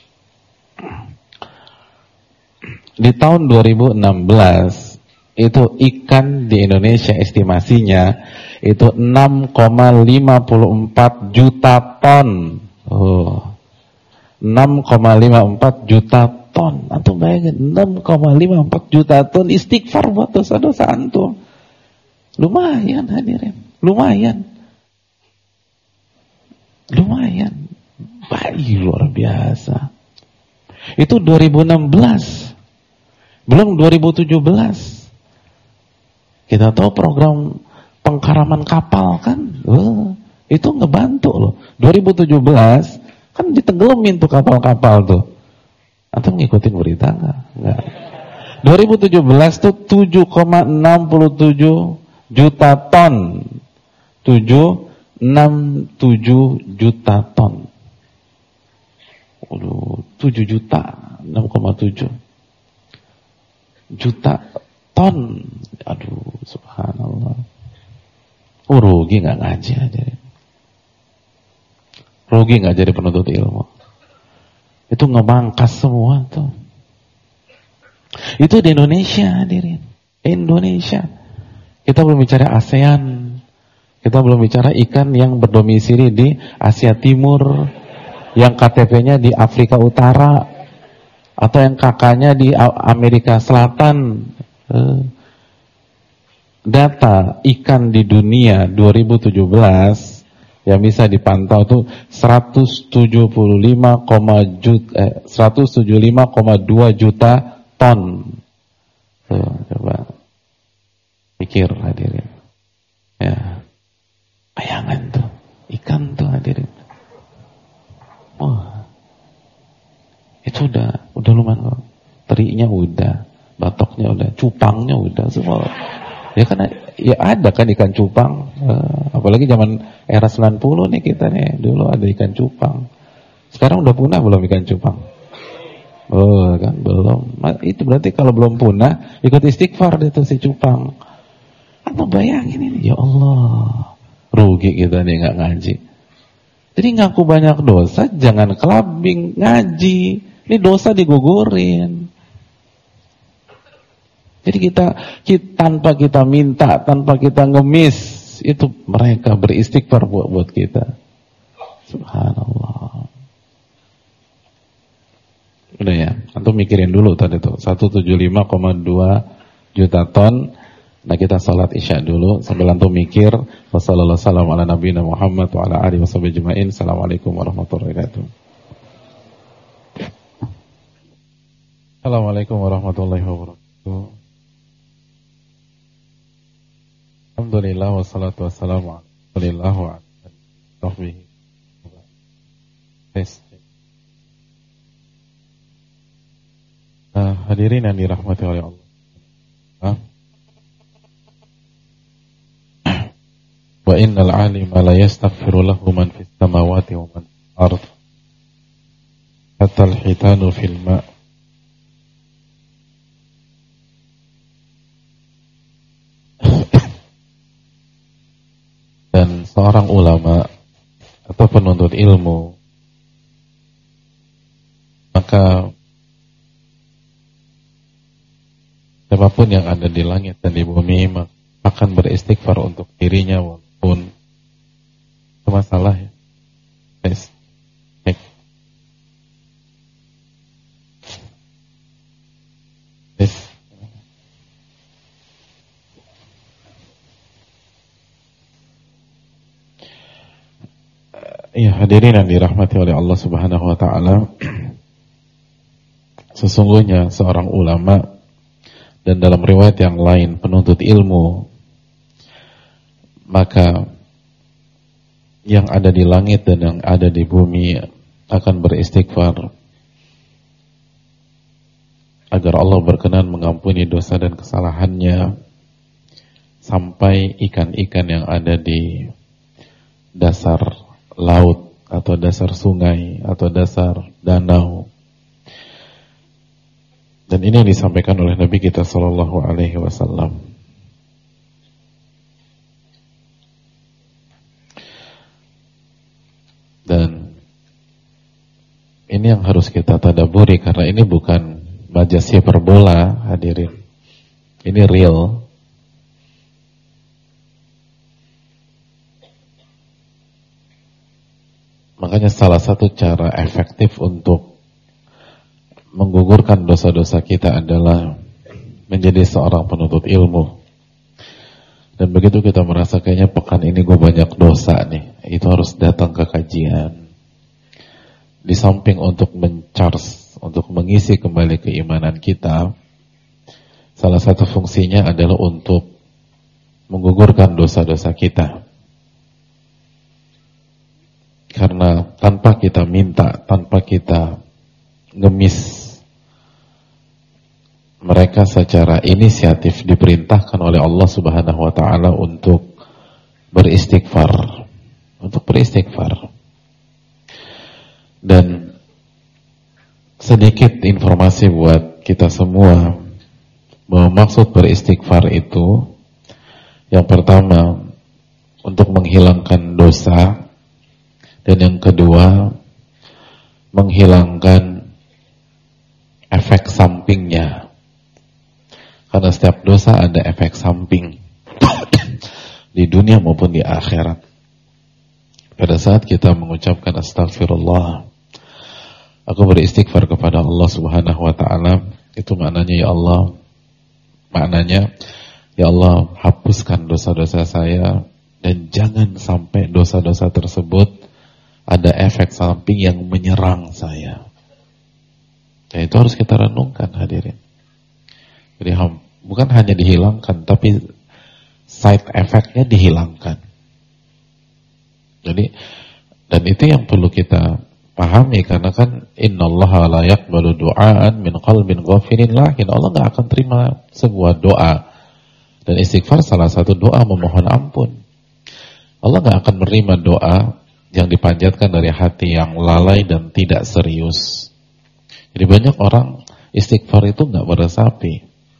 Di tahun 2016 itu ikan di Indonesia estimasinya itu 6,54 juta ton. 6,54 juta ton. Antum bayangin 6,54 juta ton istighfar buat dosa-dosa antum. Lumayan hadirin, lumayan. Baik, luar biasa. Itu 2016. Belum 2017. Kita tahu program pengkaraman kapal kan? Itu ngebantu loh. 2017 kan ditenggelamin tuh kapal-kapal tuh. Antum ngikutin berita enggak? 2017 tuh 7,67 juta ton. 7,67 juta ton. 7 juta, 6,7 juta ton. Aduh, subhanallah. Rugi nggak ngaji aja. Rugi nggak jadi penuntut ilmu. Itu ngebangkas semua tuh. Itu di Indonesia, hadirin. Indonesia. Kita belum bicara ASEAN. Kita belum bicara ikan yang berdomisili di Asia Timur, yang KTP-nya di Afrika Utara, atau yang kakaknya di Amerika Selatan. Data ikan di dunia 2017 yang bisa dipantau tuh 175,2 juta ton. Tuh, coba pikir hadirin. Ya. Bayangan tuh, ikan tuh hadirin. Itu udah lumayan kok. Terinya udah, batoknya udah, cupangnya udah semua. Ya kan, ya ada kan ikan cupang. Apalagi zaman era 90 nih kita nih, dulu ada ikan cupang. Sekarang udah punah belum ikan cupang? Kan belum. Itu berarti kalau belum punah, ikut istighfar itu si cupang. Apa bayangin ini, ya Allah. Rugi kita nih nggak ngaji. Jadi ngaku banyak dosa, jangan kelabing ngaji. Ini dosa digugurin. Jadi kita tanpa kita minta, tanpa kita ngemis, itu mereka beristighfar buat kita. Subhanallah. Udah ya, antum mikirin dulu tadi tuh 175,2 juta ton. Nah kita salat isya dulu sambil antum mikir. Wassalamualaikum ala nabiyina Muhammad wa ala alihi washabihi ajmain. Assalamualaikum warahmatullahi wabarakatuh. Assalamualaikum warahmatullahi wabarakatuh. Alhamdulillah wassalatu wassalamu ala wa sahbihi. Hadirin yang dirahmati oleh Allah. Wa innal 'alima la yastaghfiru lahu man fis samawati wa man fil ardh hatta al-hitanu fil ma'. Dan seorang ulama atau penuntut ilmu, maka siapapun yang ada di langit dan di bumi akan beristighfar untuk dirinya walaupun itu masalah ya. Yes. Yes. Ya, hadirin yang dirahmati oleh Allah Subhanahu wa taala. Sesungguhnya seorang ulama, dan dalam riwayat yang lain penuntut ilmu, maka yang ada di langit dan yang ada di bumi akan beristighfar agar Allah berkenan mengampuni dosa dan kesalahannya, sampai ikan-ikan yang ada di dasar laut atau dasar sungai atau dasar danau Dan ini yang disampaikan oleh Nabi kita Sallallahu Alaihi Wasallam. Dan ini yang harus kita tadaburi, karena ini bukan majas hiperbola, hadirin. Ini real. Makanya salah satu cara efektif untuk menggugurkan dosa-dosa kita adalah menjadi seorang penuntut ilmu. Dan begitu kita merasa kayaknya pekan ini gue banyak dosa nih, itu harus datang ke kajian. Di samping untuk mencharge, untuk mengisi kembali keimanan kita, salah satu fungsinya adalah untuk menggugurkan dosa-dosa kita. Karena tanpa kita minta, tanpa kita ngemis, mereka secara inisiatif diperintahkan oleh Allah Subhanahu wa taala untuk beristighfar. Untuk beristighfar. Dan sedikit informasi buat kita semua bahwa maksud beristighfar itu, yang pertama untuk menghilangkan dosa, dan yang kedua menghilangkan efek sampingnya. Karena setiap dosa ada efek samping di dunia maupun di akhirat. Pada saat kita mengucapkan astagfirullah, aku beristighfar kepada Allah Subhanahu wa taala, itu maknanya ya Allah, hapuskan dosa-dosa saya, dan jangan sampai dosa-dosa tersebut ada efek samping yang menyerang saya. Dan itu harus kita renungkan, hadirin. Jadi bukan hanya dihilangkan, tapi side effect-nya dihilangkan. Jadi, dan itu yang perlu kita pahami, karena kan innallaha la yaqbalu du'aan min qalbin ghafirin lahin. Allah gak akan terima sebuah doa, dan istighfar salah satu doa memohon ampun. Allah gak akan menerima doa yang dipanjatkan dari hati yang lalai dan tidak serius. Jadi banyak orang istighfar itu gak meresapi.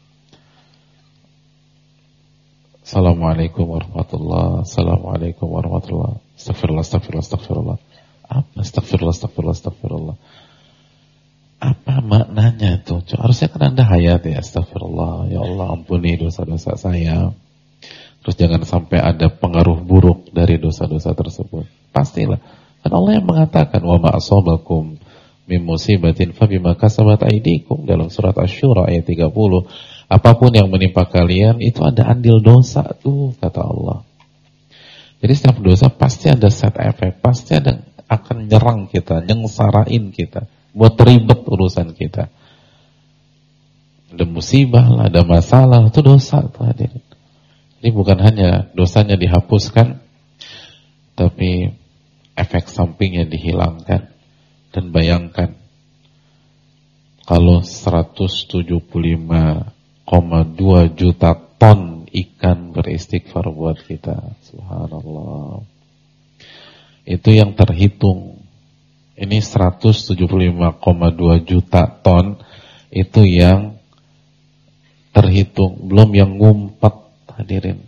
Assalamualaikum warahmatullahi wabarakatuh. Assalamualaikum warahmatullahi wabarakatuh. Astagfirullah. Apa astagfirullah? Apa maknanya itu? Harusnya kan Anda hayati, astagfirullah, ya Allah ampuni dosa-dosa saya. Terus jangan sampai ada pengaruh buruk dari dosa-dosa tersebut. Pastilah. Kan Allah yang mengatakan, wa ma asabakum min musibatin fabima kasabat aydikum, dalam surat Asy-Syura ayat 30. Apapun yang menimpa kalian itu ada andil dosa tuh, kata Allah. Jadi setiap dosa pasti ada side effect, pasti ada akan nyerang kita, nyengsarain kita, buat ribet urusan kita. Ada musibah lah, ada masalah, itu dosa tuh, hadirin. Jadi bukan hanya dosanya dihapuskan, tapi efek sampingnya dihilangkan. Dan bayangkan kalau 175,2 juta ton ikan beristighfar buat kita. Subhanallah. Itu yang terhitung. Ini 175,2 juta ton itu yang terhitung, belum yang ngumpet, hadirin.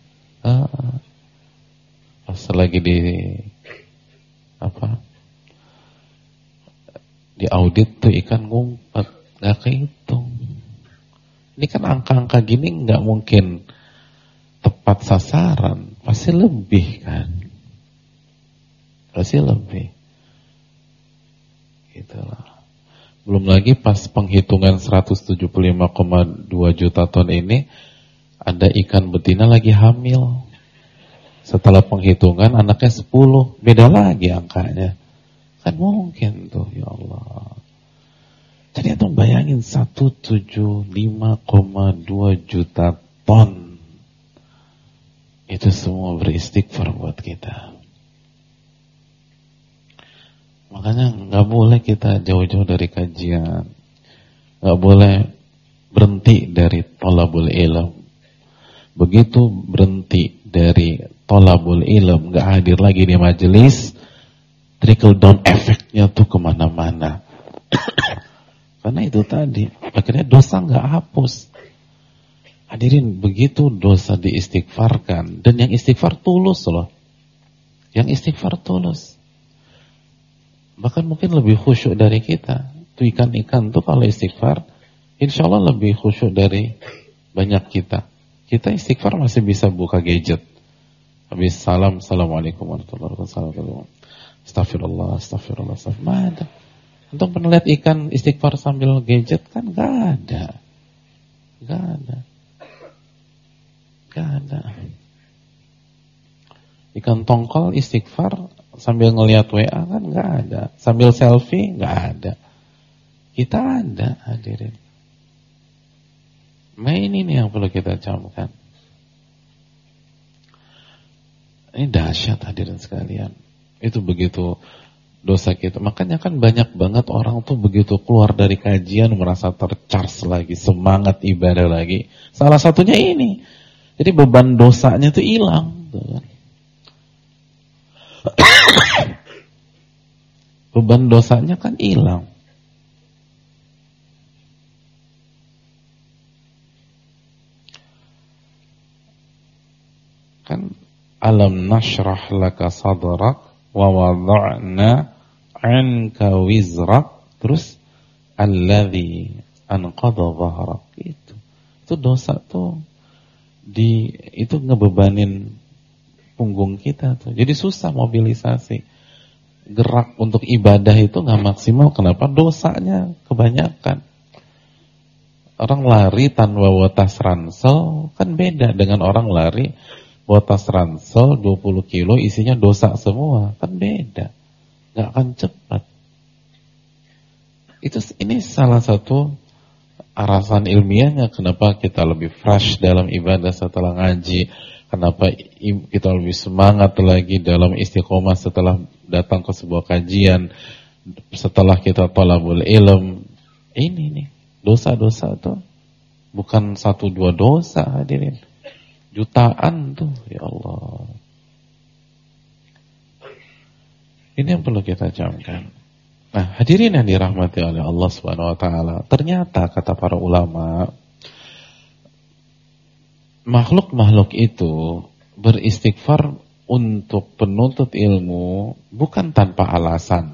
Pas lagi di audit tuh ikan ngumpet, nggak kehitung. Ini kan angka-angka gini nggak mungkin tepat sasaran, pasti lebih kan, pasti lebih. Itulah. Belum lagi pas penghitungan 175,2 juta ton ini, ada ikan betina lagi hamil. Setelah penghitungan anaknya 10, beda lagi angkanya. Kan mungkin tuh, ya Allah. Jadi itu bayangin 175,2 juta ton. Itu semua beristighfar buat kita. Makanya gak boleh kita jauh-jauh dari kajian. Gak boleh berhenti dari thalabul ilm. Begitu berhenti dari thalabul ilm, gak hadir lagi di majelis, trickle down efeknya tuh kemana-mana. Karena itu tadi, akhirnya dosa nggak hapus. Hadirin, begitu dosa diistighfarkan, dan yang istighfar tulus loh. Yang istighfar tulus. Bahkan mungkin lebih khusyuk dari kita. Tuh ikan-ikan tuh kalau istighfar, insya Allah lebih khusyuk dari banyak kita. Kita istighfar masih bisa buka gadget. Habis salam, assalamualaikum warahmatullahi wabarakatuh. Astagfirullah, astagfirullah, astagfirullah. Untuk pernah lihat ikan istighfar sambil gadget kan gak ada. Gak ada. Gak ada. Ikan tongkol istighfar sambil ngelihat WA kan gak ada. Sambil selfie gak ada. Kita ada, hadirin. Nah ini nih yang perlu kita camkan. Ini dahsyat hadirin sekalian. Itu begitu dosa kita. Makanya kan banyak banget orang tuh begitu keluar dari kajian merasa tercharge lagi, semangat ibadah lagi. Salah satunya ini. Jadi beban dosanya tuh hilang. Beban dosanya kan hilang. Kan alam nashrah laka sadrak wa wada'na 'anka wizrak, terus alladzi anqadha dhahrak. Itu dosa tuh itu ngebebanin punggung kita tuh. Jadi susah mobilisasi. Gerak untuk ibadah itu nggak maksimal. Kenapa? Dosanya kebanyakan. Orang lari tanpa bawa tas ransel kan beda dengan orang lari bawa tas ransel 20 kilo isinya dosa semua. Kan beda. Nggak akan cepat. Ini salah satu alasan ilmiahnya kenapa kita lebih fresh dalam ibadah setelah ngaji. Kenapa kita lebih semangat lagi dalam istiqomah setelah datang ke sebuah kajian, setelah kita thalabul ilm. Ini nih, dosa-dosa tuh bukan 1-2 dosa hadirin. Jutaan tuh, ya Allah. Ini yang perlu kita camkan. Nah, hadirin yang dirahmati oleh Allah Subhanahu wa taala, ternyata kata para ulama, makhluk-makhluk itu beristighfar untuk penuntut ilmu bukan tanpa alasan.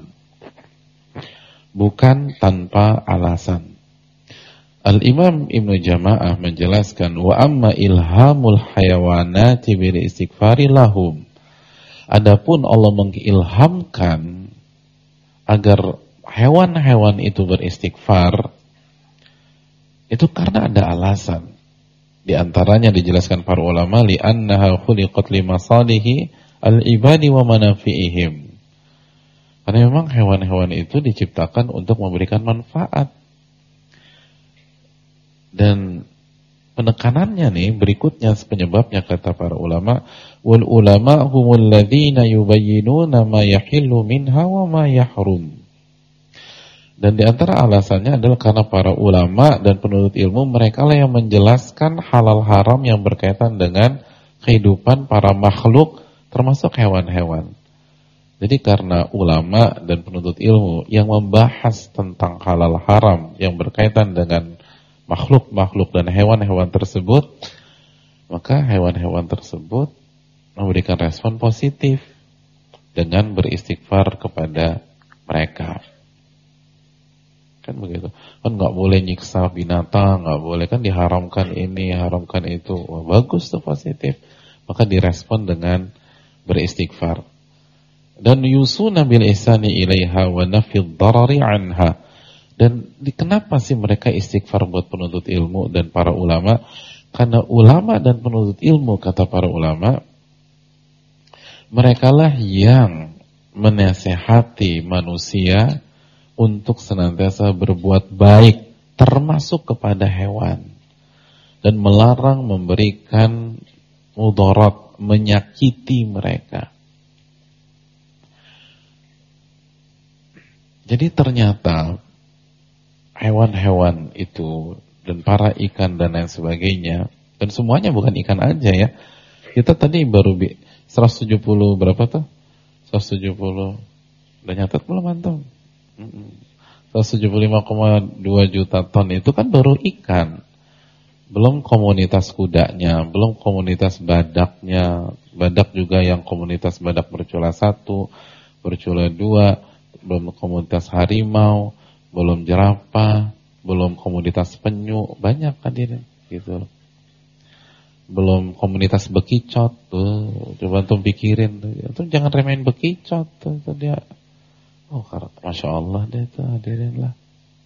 Bukan tanpa alasan. Al-Imam Ibnu Jama'ah menjelaskan, wa amma ilhamul hayawanati bil istighfari lahum. Adapun Allah mengilhamkan agar hewan-hewan itu beristighfar, itu karena ada alasan. Di antaranya dijelaskan para ulama, li'annaha khuliqat limasalihi al-ibadi wa manafi'ihim. Karena memang hewan-hewan itu diciptakan untuk memberikan manfaat. Dan penekanannya nih berikutnya penyebabnya kata para ulama, wal ulama humul ladzina yubayyinuna ma yahillu minha wa ma yahrum. Dan di antara alasannya adalah karena para ulama dan penuntut ilmu mereka lah yang menjelaskan halal haram yang berkaitan dengan kehidupan para makhluk termasuk hewan-hewan. Jadi karena ulama dan penuntut ilmu yang membahas tentang halal haram yang berkaitan dengan makhluk-makhluk dan hewan-hewan tersebut, maka hewan-hewan tersebut memberikan respon positif dengan beristighfar kepada mereka. Kan begitu. Kan nggak boleh nyiksa binatang, nggak boleh, kan diharamkan ini, haramkan itu. Wah, bagus tuh, positif. Maka direspon dengan beristighfar. Dan yusuna bil ihsani ilaiha wa nafid darari anha. Dan kenapa sih mereka istighfar buat penuntut ilmu dan para ulama? Karena ulama dan penuntut ilmu, kata para ulama, merekalah yang menasehati manusia untuk senantiasa berbuat baik, termasuk kepada hewan, dan melarang memberikan mudarat, menyakiti mereka. Jadi ternyata hewan-hewan itu dan para ikan dan lain sebagainya, dan semuanya bukan ikan aja ya. Kita tadi baru 170 berapa tuh? 170. Udah nyatet belum antum? 175,2 juta ton itu kan baru ikan. Belum komunitas kudanya, belum komunitas badaknya. Badak juga yang komunitas badak bercula 1, bercula 2, belum komunitas harimau, belum jerapah, belum komunitas penyu, banyak hadirin gitu. Belum komunitas bekicot tuh, coba tuh pikirin tuh, jangan remehin bekicot tuh dia. Oh, masya Allah deh tuh hadirin lah.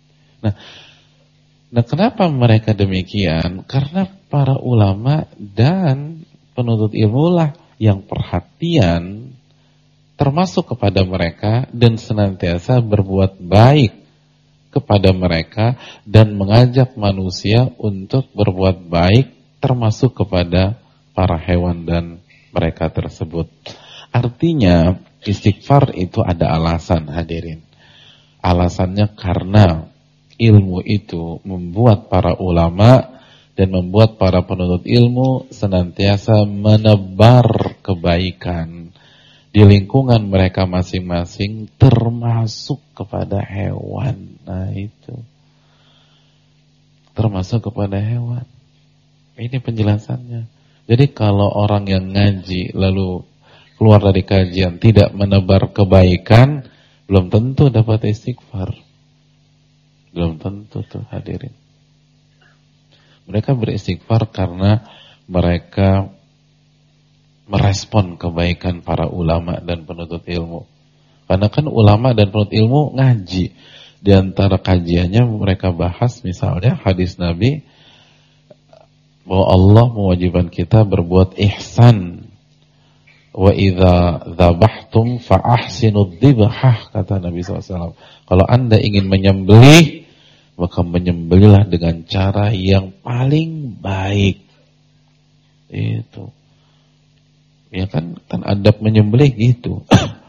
Nah, kenapa mereka demikian? Karena para ulama dan penuntut ilmu lah yang perhatian termasuk kepada mereka dan senantiasa berbuat baik kepada mereka dan mengajak manusia untuk berbuat baik termasuk kepada para hewan dan mereka tersebut. Artinya istighfar itu ada alasan hadirin. Alasannya karena ilmu itu membuat para ulama dan membuat para penuntut ilmu senantiasa menebar kebaikan di lingkungan mereka masing-masing termasuk kepada hewan. Nah itu termasuk kepada hewan. Ini penjelasannya. Jadi kalau orang yang ngaji lalu keluar dari kajian tidak menebar kebaikan, belum tentu dapat istighfar. Belum tentu tuh hadirin. Mereka beristighfar karena mereka merespon kebaikan para ulama dan penuntut ilmu. Karena kan ulama dan penuntut ilmu ngaji. Di antara kajiannya mereka bahas misalnya hadis Nabi bahwa Allah mewajibkan kita berbuat ihsan. Wa idza dzabhtum fa ahsinud dzibhah, kata Nabi SAW. Kalau Anda ingin menyembelih, maka menyembelihlah dengan cara yang paling baik. Itu. Ya kan adab menyembelih gitu.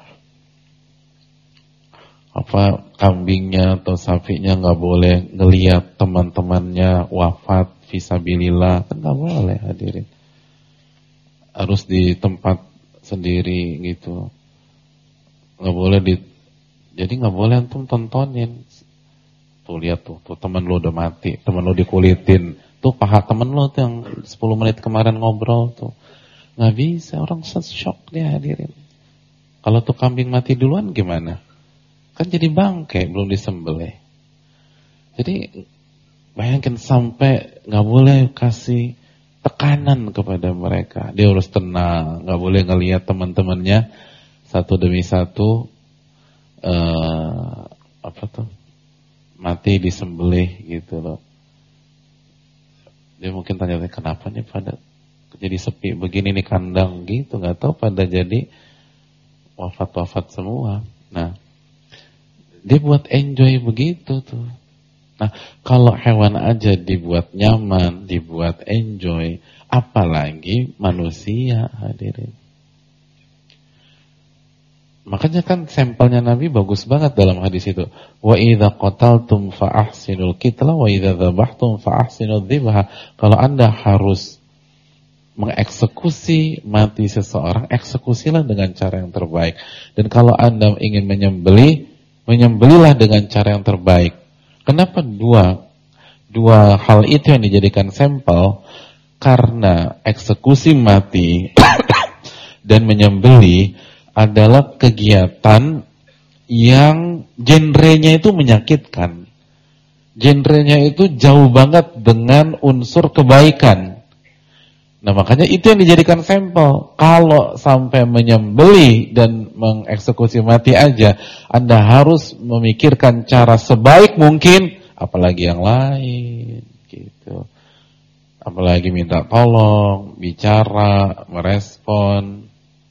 Apa kambingnya atau sapinya nggak boleh ngelihat teman-temannya wafat fisabilillah, kan nggak boleh hadirin. Harus di tempat sendiri gitu. Nggak boleh jadi nggak boleh antum tontonin. Tuh lihat tuh teman lo udah mati, teman lo dikulitin. Tuh paha teman lo tuh yang 10 menit kemarin ngobrol tuh. Nggak bisa, orang shock dia hadirin. Kalau tuh kambing mati duluan gimana? Kan jadi bangkai, belum disembelih. Jadi bayangkan sampai nggak boleh kasih tekanan kepada mereka. Dia harus tenang, nggak boleh ngelihat teman-temannya satu demi satu mati disembelih gitu loh. Dia mungkin tanya kenapa nih pada jadi sepi begini nih kandang gitu, nggak tahu pada jadi wafat semua. Nah, dia buat enjoy begitu tuh. Nah, kalau hewan aja dibuat nyaman, dibuat enjoy, apalagi manusia hadirin. Makanya kan sampelnya Nabi bagus banget dalam hadis itu. Wa idza qataltum fa ahsinul qitla wa idza dzabhtum fa ahsinudz dzibha. Kalau Anda harus mengeksekusi mati seseorang, eksekusilah dengan cara yang terbaik. Dan kalau Anda ingin menyembelihlah dengan cara yang terbaik. Kenapa dua hal itu yang dijadikan sampel? Karena eksekusi mati dan menyembelih adalah kegiatan yang genrenya itu menyakitkan. Genrenya itu jauh banget dengan unsur kebaikan. Nah makanya itu yang dijadikan sampel. Kalau sampai menyembelih dan mengeksekusi mati aja, Anda harus memikirkan cara sebaik mungkin, apalagi yang lain gitu. Apalagi minta tolong, bicara, merespon,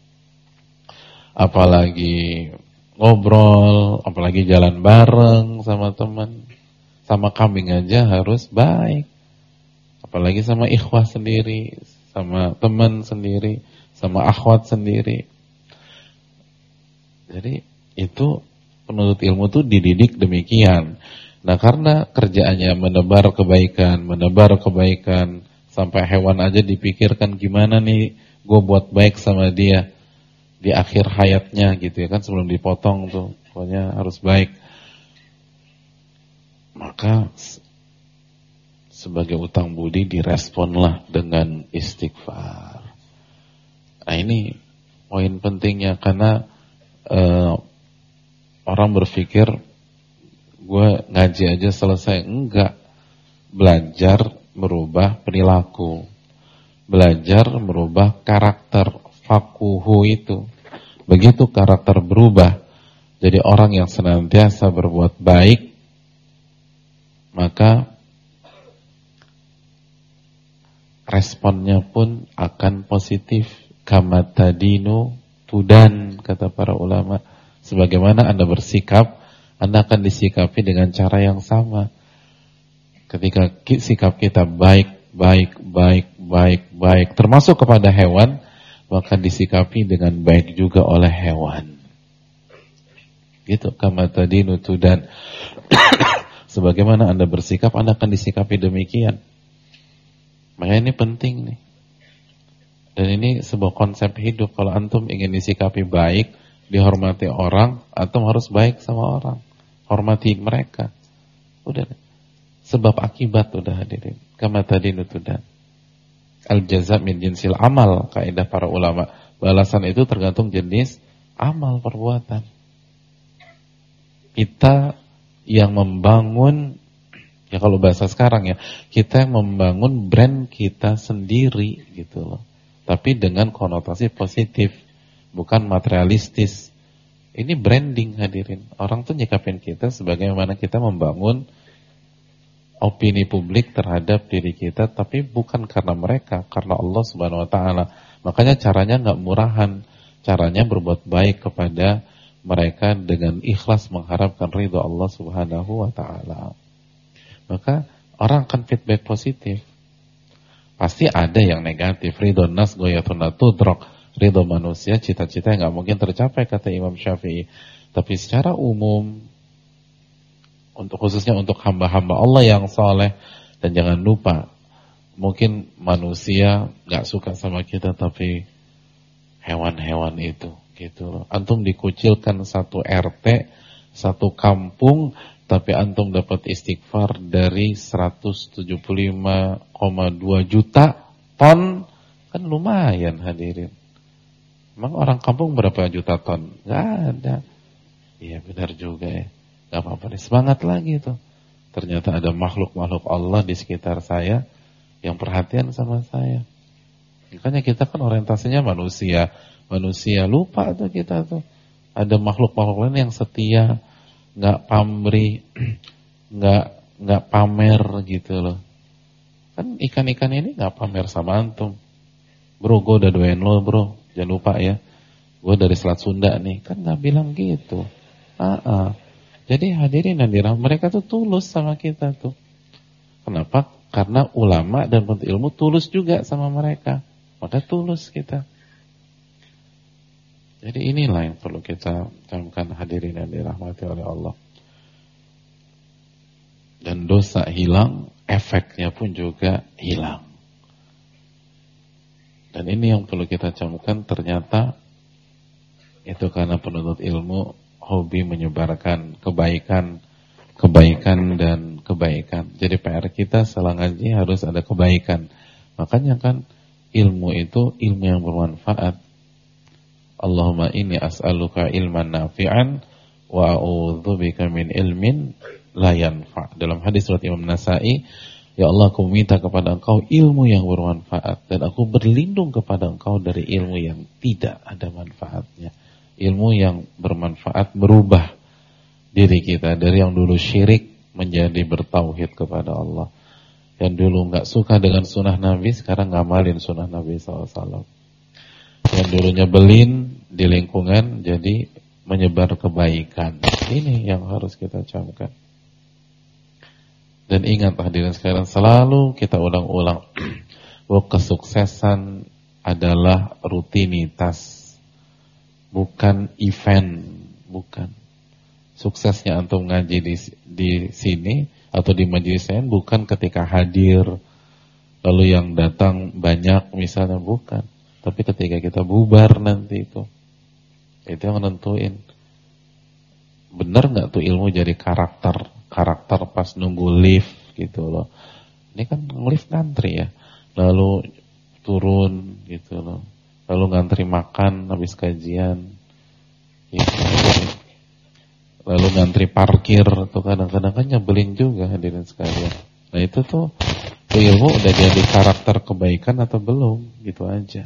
apalagi ngobrol, apalagi jalan bareng sama teman. Sama kambing aja harus baik. Apalagi sama ikhwah sendiri, sama teman sendiri, sama akhwat sendiri. Jadi itu penuntut ilmu tuh dididik demikian. Nah karena kerjaannya menebar kebaikan, sampai hewan aja dipikirkan gimana nih gue buat baik sama dia di akhir hayatnya gitu ya kan, sebelum dipotong tuh pokoknya harus baik. maka sebagai utang budi diresponlah dengan istighfar. Nah ini poin pentingnya, karena orang berpikir gue ngaji aja selesai. Enggak. Belajar merubah perilaku, belajar merubah karakter, fakuhu itu. Begitu karakter berubah jadi orang yang senantiasa berbuat baik, maka responnya pun akan positif. Kama tadinu tudan, kata para ulama. Sebagaimana Anda bersikap, Anda akan disikapi dengan cara yang sama. Ketika sikap kita baik, termasuk kepada hewan, maka disikapi dengan baik juga oleh hewan. Gitu, kama tadinu tudan. Sebagaimana Anda bersikap, Anda akan disikapi demikian. Makanya ini penting nih. Dan ini sebuah konsep hidup. Kalau antum ingin disikapi baik, dihormati orang, antum harus baik sama orang. Hormati mereka. Udah. Sebab akibat udah hadirin. Kama tadinu tudan. Al-jaza' min jinsil amal, kaidah para ulama. Balasan itu tergantung jenis amal perbuatan. Kita yang membangun, ya kalau bahasa sekarang ya, kita yang membangun brand kita sendiri gitu loh. Tapi dengan konotasi positif, bukan materialistis. Ini branding hadirin. Orang tuh nyikapin kita sebagaimana kita membangun opini publik terhadap diri kita, tapi bukan karena mereka, karena Allah Subhanahu wa taala. Makanya caranya enggak murahan, caranya berbuat baik kepada mereka dengan ikhlas mengharapkan ridha Allah Subhanahu wa taala. Maka orang akan feedback positif. Pasti ada yang negatif. Ridho nas goyatun tudrok. Ridho manusia, cita-cita yang enggak mungkin tercapai, kata Imam Syafi'i. Tapi secara umum, khususnya untuk hamba-hamba Allah yang soleh, dan jangan lupa, mungkin manusia nggak suka sama kita, tapi hewan-hewan itu, gitu loh. Antum dikucilkan satu RT, satu kampung, tapi antum dapat istighfar dari 175,2 juta ton, kan lumayan hadirin. Emang orang kampung berapa juta ton? Nggak ada. Iya benar juga ya. Gak apa-apa nih, semangat lagi tuh. Ternyata ada makhluk-makhluk Allah di sekitar saya yang perhatian sama saya. Makanya kita kan orientasinya manusia. Manusia, lupa tuh kita tuh. Ada makhluk-makhluk lain yang setia, gak pamrih, gak pamer gitu loh. Kan ikan-ikan ini gak pamer sama antum. Bro, gue udah doain lo bro, jangan lupa ya. Gue dari Selat Sunda nih, kan gak bilang gitu. Jadi hadirin yang dirahmati, mereka tuh tulus sama kita tuh. Kenapa? Karena ulama dan penuntut ilmu tulus juga sama mereka. Maka tulus kita. Jadi inilah yang perlu kita camkan hadirin yang dirahmati oleh Allah. Dan dosa hilang, efeknya pun juga hilang. Dan ini yang perlu kita camkan, ternyata itu karena penuntut ilmu hobi menyebarkan kebaikan dan kebaikan. Jadi PR kita setelah ngaji harus ada kebaikan. Makanya kan ilmu itu ilmu yang bermanfaat. Allahumma inni as'aluka ilman nafi'an wa a'udzubika min ilmin la yanfa'. Dalam hadis riwayat Imam Nasa'i, ya Allah, aku minta kepada Engkau ilmu yang bermanfaat dan aku berlindung kepada Engkau dari ilmu yang tidak ada manfaatnya. Ilmu yang bermanfaat merubah diri kita dari yang dulu syirik menjadi bertauhid kepada Allah. Yang dulu nggak suka dengan sunnah Nabi, sekarang ngamalin sunnah Nabi SAW. Yang dulu nyebelin di lingkungan, jadi menyebar kebaikan. Ini yang harus kita camkan. Dan ingat hadirin sekalian, selalu kita ulang-ulang bahwa kesuksesan adalah rutinitas. Bukan event, bukan. Suksesnya antum ngaji di sini atau di majelis lain bukan ketika hadir lalu yang datang banyak misalnya, bukan. Tapi ketika kita bubar nanti itu yang menentuin benar nggak tuh ilmu jadi karakter karakter pas nunggu lift gitu loh. Ini kan lift ngantri ya, lalu turun gitu loh, lalu ngantri makan habis kajian gitu. Lalu ngantri parkir tuh kadang-kadang kan nyebelin juga hadirin sekalian. Nah itu tuh ilmu udah jadi karakter kebaikan atau belum, gitu aja.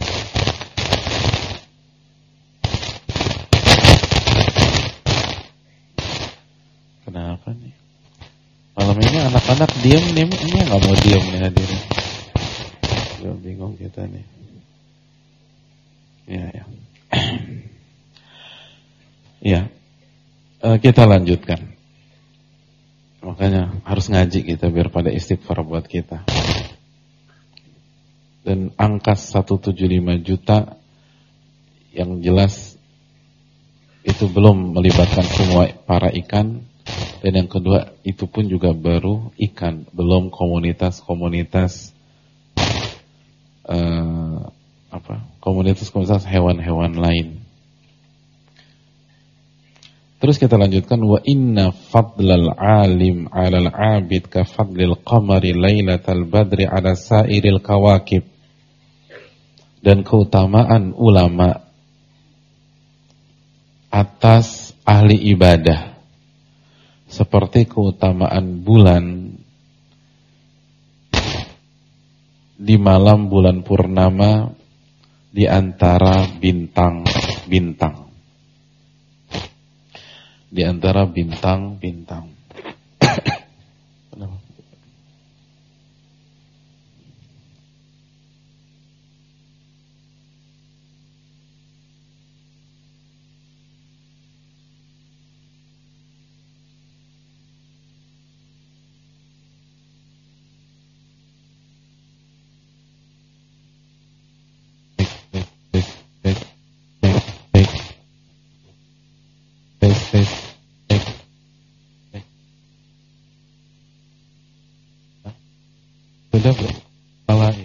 Kenapa nih? Malam ini anak-anak diam nih, ini nggak mau diam nih hadirin. Gue bingung kita nih. Ya. Ya. Kita lanjutkan. Makanya harus ngaji kita biar pada istighfar buat kita. Dan angka 175 juta yang jelas itu belum melibatkan semua para ikan. Dan yang kedua itu pun juga baru ikan, belum komunitas-komunitas komunitas hewan-hewan lain. Terus kita lanjutkan, wa inna fadlal alim 'alal 'abid ka fadlil qamari lailatal badri 'ala sairil kawakib. Dan keutamaan ulama atas ahli ibadah seperti keutamaan bulan di malam bulan purnama di antara bintang-bintang. Di antara bintang-bintang. Sudah salah.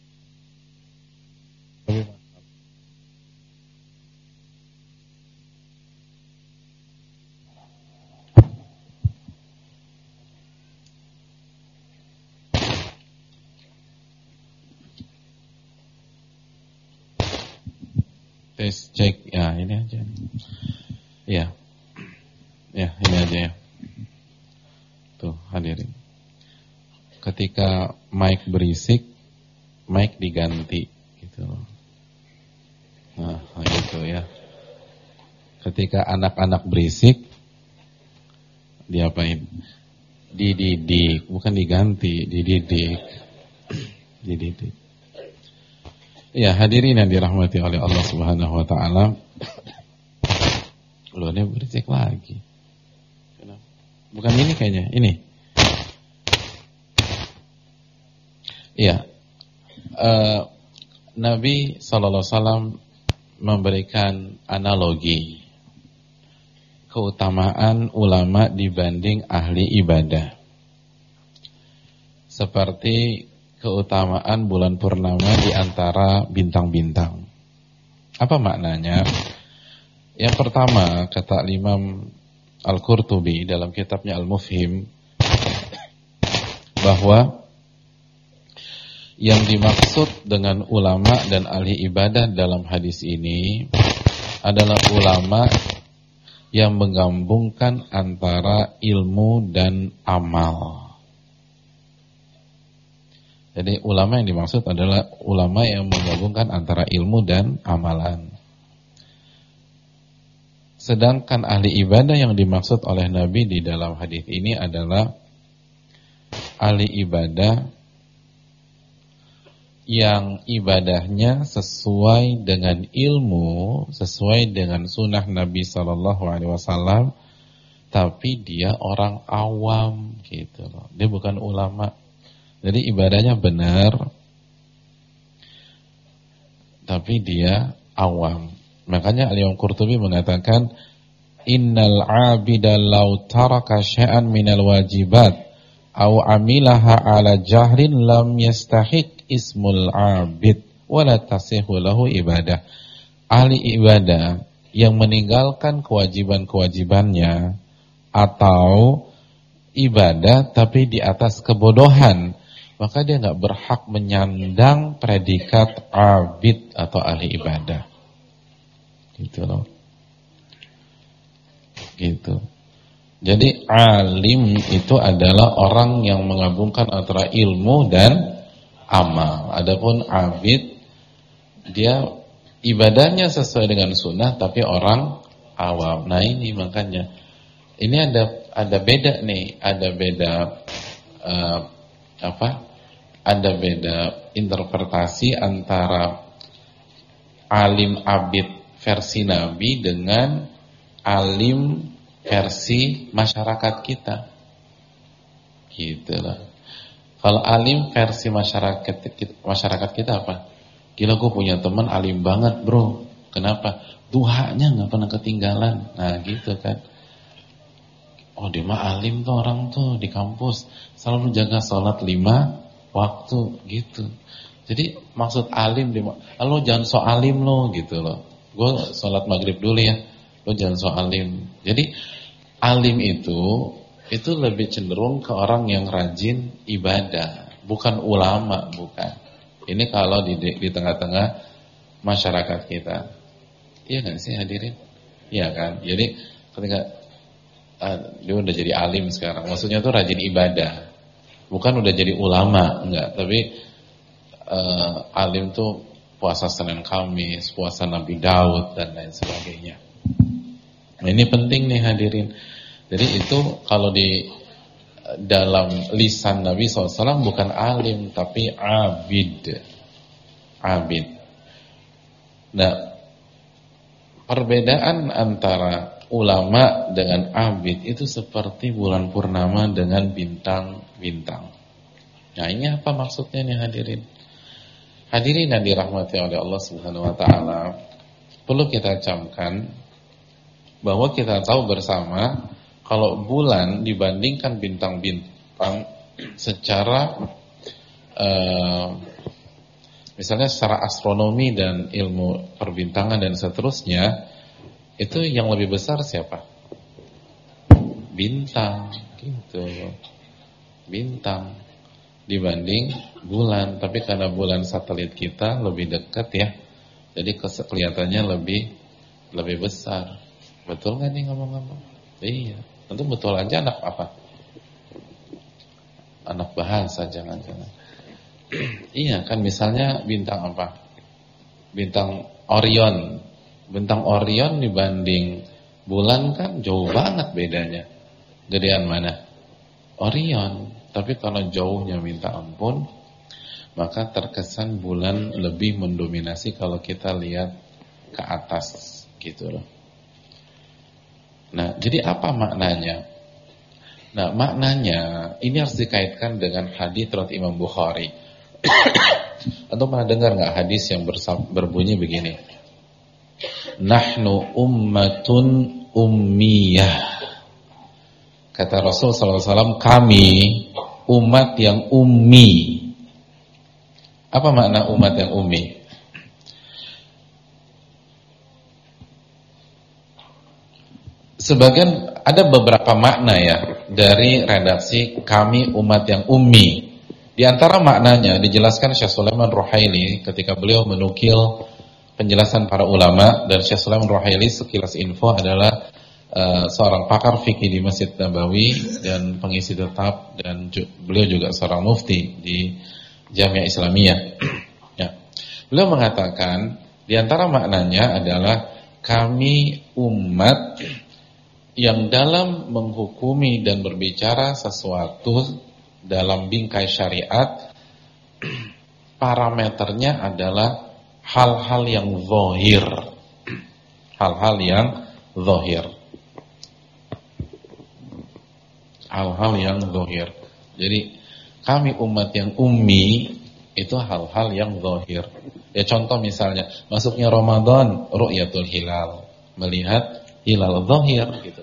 Tes cek ya, ini aja. Ya. Ya, ini aja ya. Tuh, hadirin. Ketika mic berisik, mic diganti gitu. Nah, gitu ya. Ketika anak-anak berisik, diapain? Dididik, bukan diganti, dididik. Dididik. Ya, hadirin yang dirahmati oleh Allah Subhanahu wa taala. Loh, ini berisik lagi. Bukan ini kayaknya, ini. Iya, Nabi SAW memberikan analogi keutamaan ulama dibanding ahli ibadah, seperti keutamaan bulan purnama di antara bintang-bintang. Apa maknanya? Yang pertama, kata Imam Al-Qurtubi dalam kitabnya Al-Mufhim, bahwa yang dimaksud dengan ulama dan ahli ibadah dalam hadis ini adalah ulama yang menggabungkan antara ilmu dan amal. Jadi ulama yang dimaksud adalah ulama yang menggabungkan antara ilmu dan amalan. Sedangkan ahli ibadah yang dimaksud oleh Nabi di dalam hadis ini adalah ahli ibadah yang ibadahnya sesuai dengan ilmu, sesuai dengan sunnah Nabi SAW, tapi dia orang awam gitu loh. Dia bukan ulama. Jadi ibadahnya benar, tapi dia awam. Makanya Al-Imam Qurtubi mengatakan, innal 'abida law taraka syai'an minal wajibat aw amilaha ala jahrin lam yastahiq ismul 'abid wala tasihhu lahu ibadah. Ahli ibadah yang meninggalkan kewajiban-kewajibannya atau ibadah tapi di atas kebodohan, maka dia nggak berhak menyandang predikat abid atau ahli ibadah. Gitu loh. Gitu. Jadi alim itu adalah orang yang menggabungkan antara ilmu dan amal. Adapun abid, dia ibadahnya sesuai dengan sunnah tapi orang awam. Nah ini makanya ini ada beda nih, ada beda ada beda interpretasi antara alim abid versi Nabi dengan alim versi masyarakat kita. Gitu loh. Kalau alim versi masyarakat kita apa? Gila, gue punya teman alim banget, bro. Kenapa? Duhanya nggak pernah ketinggalan. Nah gitu kan. Oh dia mah alim tuh orang tuh di kampus selalu jaga sholat 5 waktu gitu. Jadi maksud alim lo jangan so alim lo gitu loh. Gue sholat maghrib dulu ya, lo jangan so alim. Jadi alim itu lebih cenderung ke orang yang rajin ibadah, bukan ulama, bukan. Ini kalau di tengah-tengah masyarakat kita. Iya nggak sih hadirin? Iya kan. Jadi ketika dia udah jadi alim sekarang, maksudnya tuh rajin ibadah, bukan udah jadi ulama, enggak. Tapi alim tuh puasa Senin Kamis, puasa Nabi Daud dan lain sebagainya. Nah, ini penting nih hadirin. Jadi itu kalau di dalam lisan Nabi SAW bukan alim tapi abid. Abid. Nah, perbedaan antara ulama dengan abid itu seperti bulan purnama dengan bintang-bintang. Nah, ini apa maksudnya nih hadirin? Hadirin yang dirahmati oleh Allah Subhanahu wa taala, perlu kita camkan bahwa kita tahu bersama kalau bulan dibandingkan bintang-bintang secara misalnya secara astronomi dan ilmu perbintangan dan seterusnya, itu yang lebih besar siapa? Bintang, gitu. Bintang dibanding bulan. Tapi karena bulan satelit kita lebih dekat ya, jadi kelihatannya lebih besar. Betul nggak nih ngomong-ngomong? Iya. Tentu betul aja anak apa? Anak bahasa jangan-jangan. Iya kan, misalnya bintang apa? Bintang Orion. Bintang Orion dibanding bulan kan jauh banget bedanya. Gedean mana? Orion. Tapi kalau jauhnya minta ampun, maka terkesan bulan lebih mendominasi kalau kita lihat ke atas gitu loh. Nah, jadi apa maknanya? Nah, maknanya ini harus dikaitkan dengan hadis riwayat Imam Bukhari. Atau pernah dengar nggak hadis yang berbunyi begini? Nahnu ummatun ummiyah. Kata Rasul SAW, kami umat yang ummi. Apa makna umat yang ummi? Sebagian ada beberapa makna ya dari redaksi kami umat yang ummi. Di antara maknanya dijelaskan Syekh Sulaiman Ruhaili ketika beliau menukil penjelasan para ulama, dan Syekh Sulaiman Ruhaili sekilas info adalah seorang pakar fikih di Masjid Nabawi dan pengisi tetap, dan beliau juga seorang mufti di Jamiah Islamiyah. Ya. Beliau mengatakan di antara maknanya adalah kami umat yang dalam menghukumi dan berbicara sesuatu dalam bingkai syariat, parameternya adalah hal-hal yang zahir. Hal-hal yang zahir. Hal-hal yang zahir. Jadi kami umat yang ummi itu hal-hal yang zahir. Ya contoh misalnya masuknya Ramadan, ru'yatul hilal, melihat hilal zahir gitu.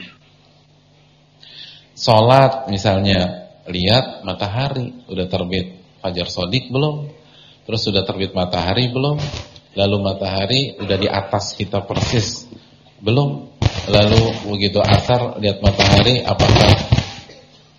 Salat misalnya, lihat matahari udah terbit fajar shadiq belum? Terus sudah terbit matahari belum? Lalu matahari udah di atas kita persis belum? Lalu begitu asar lihat matahari apakah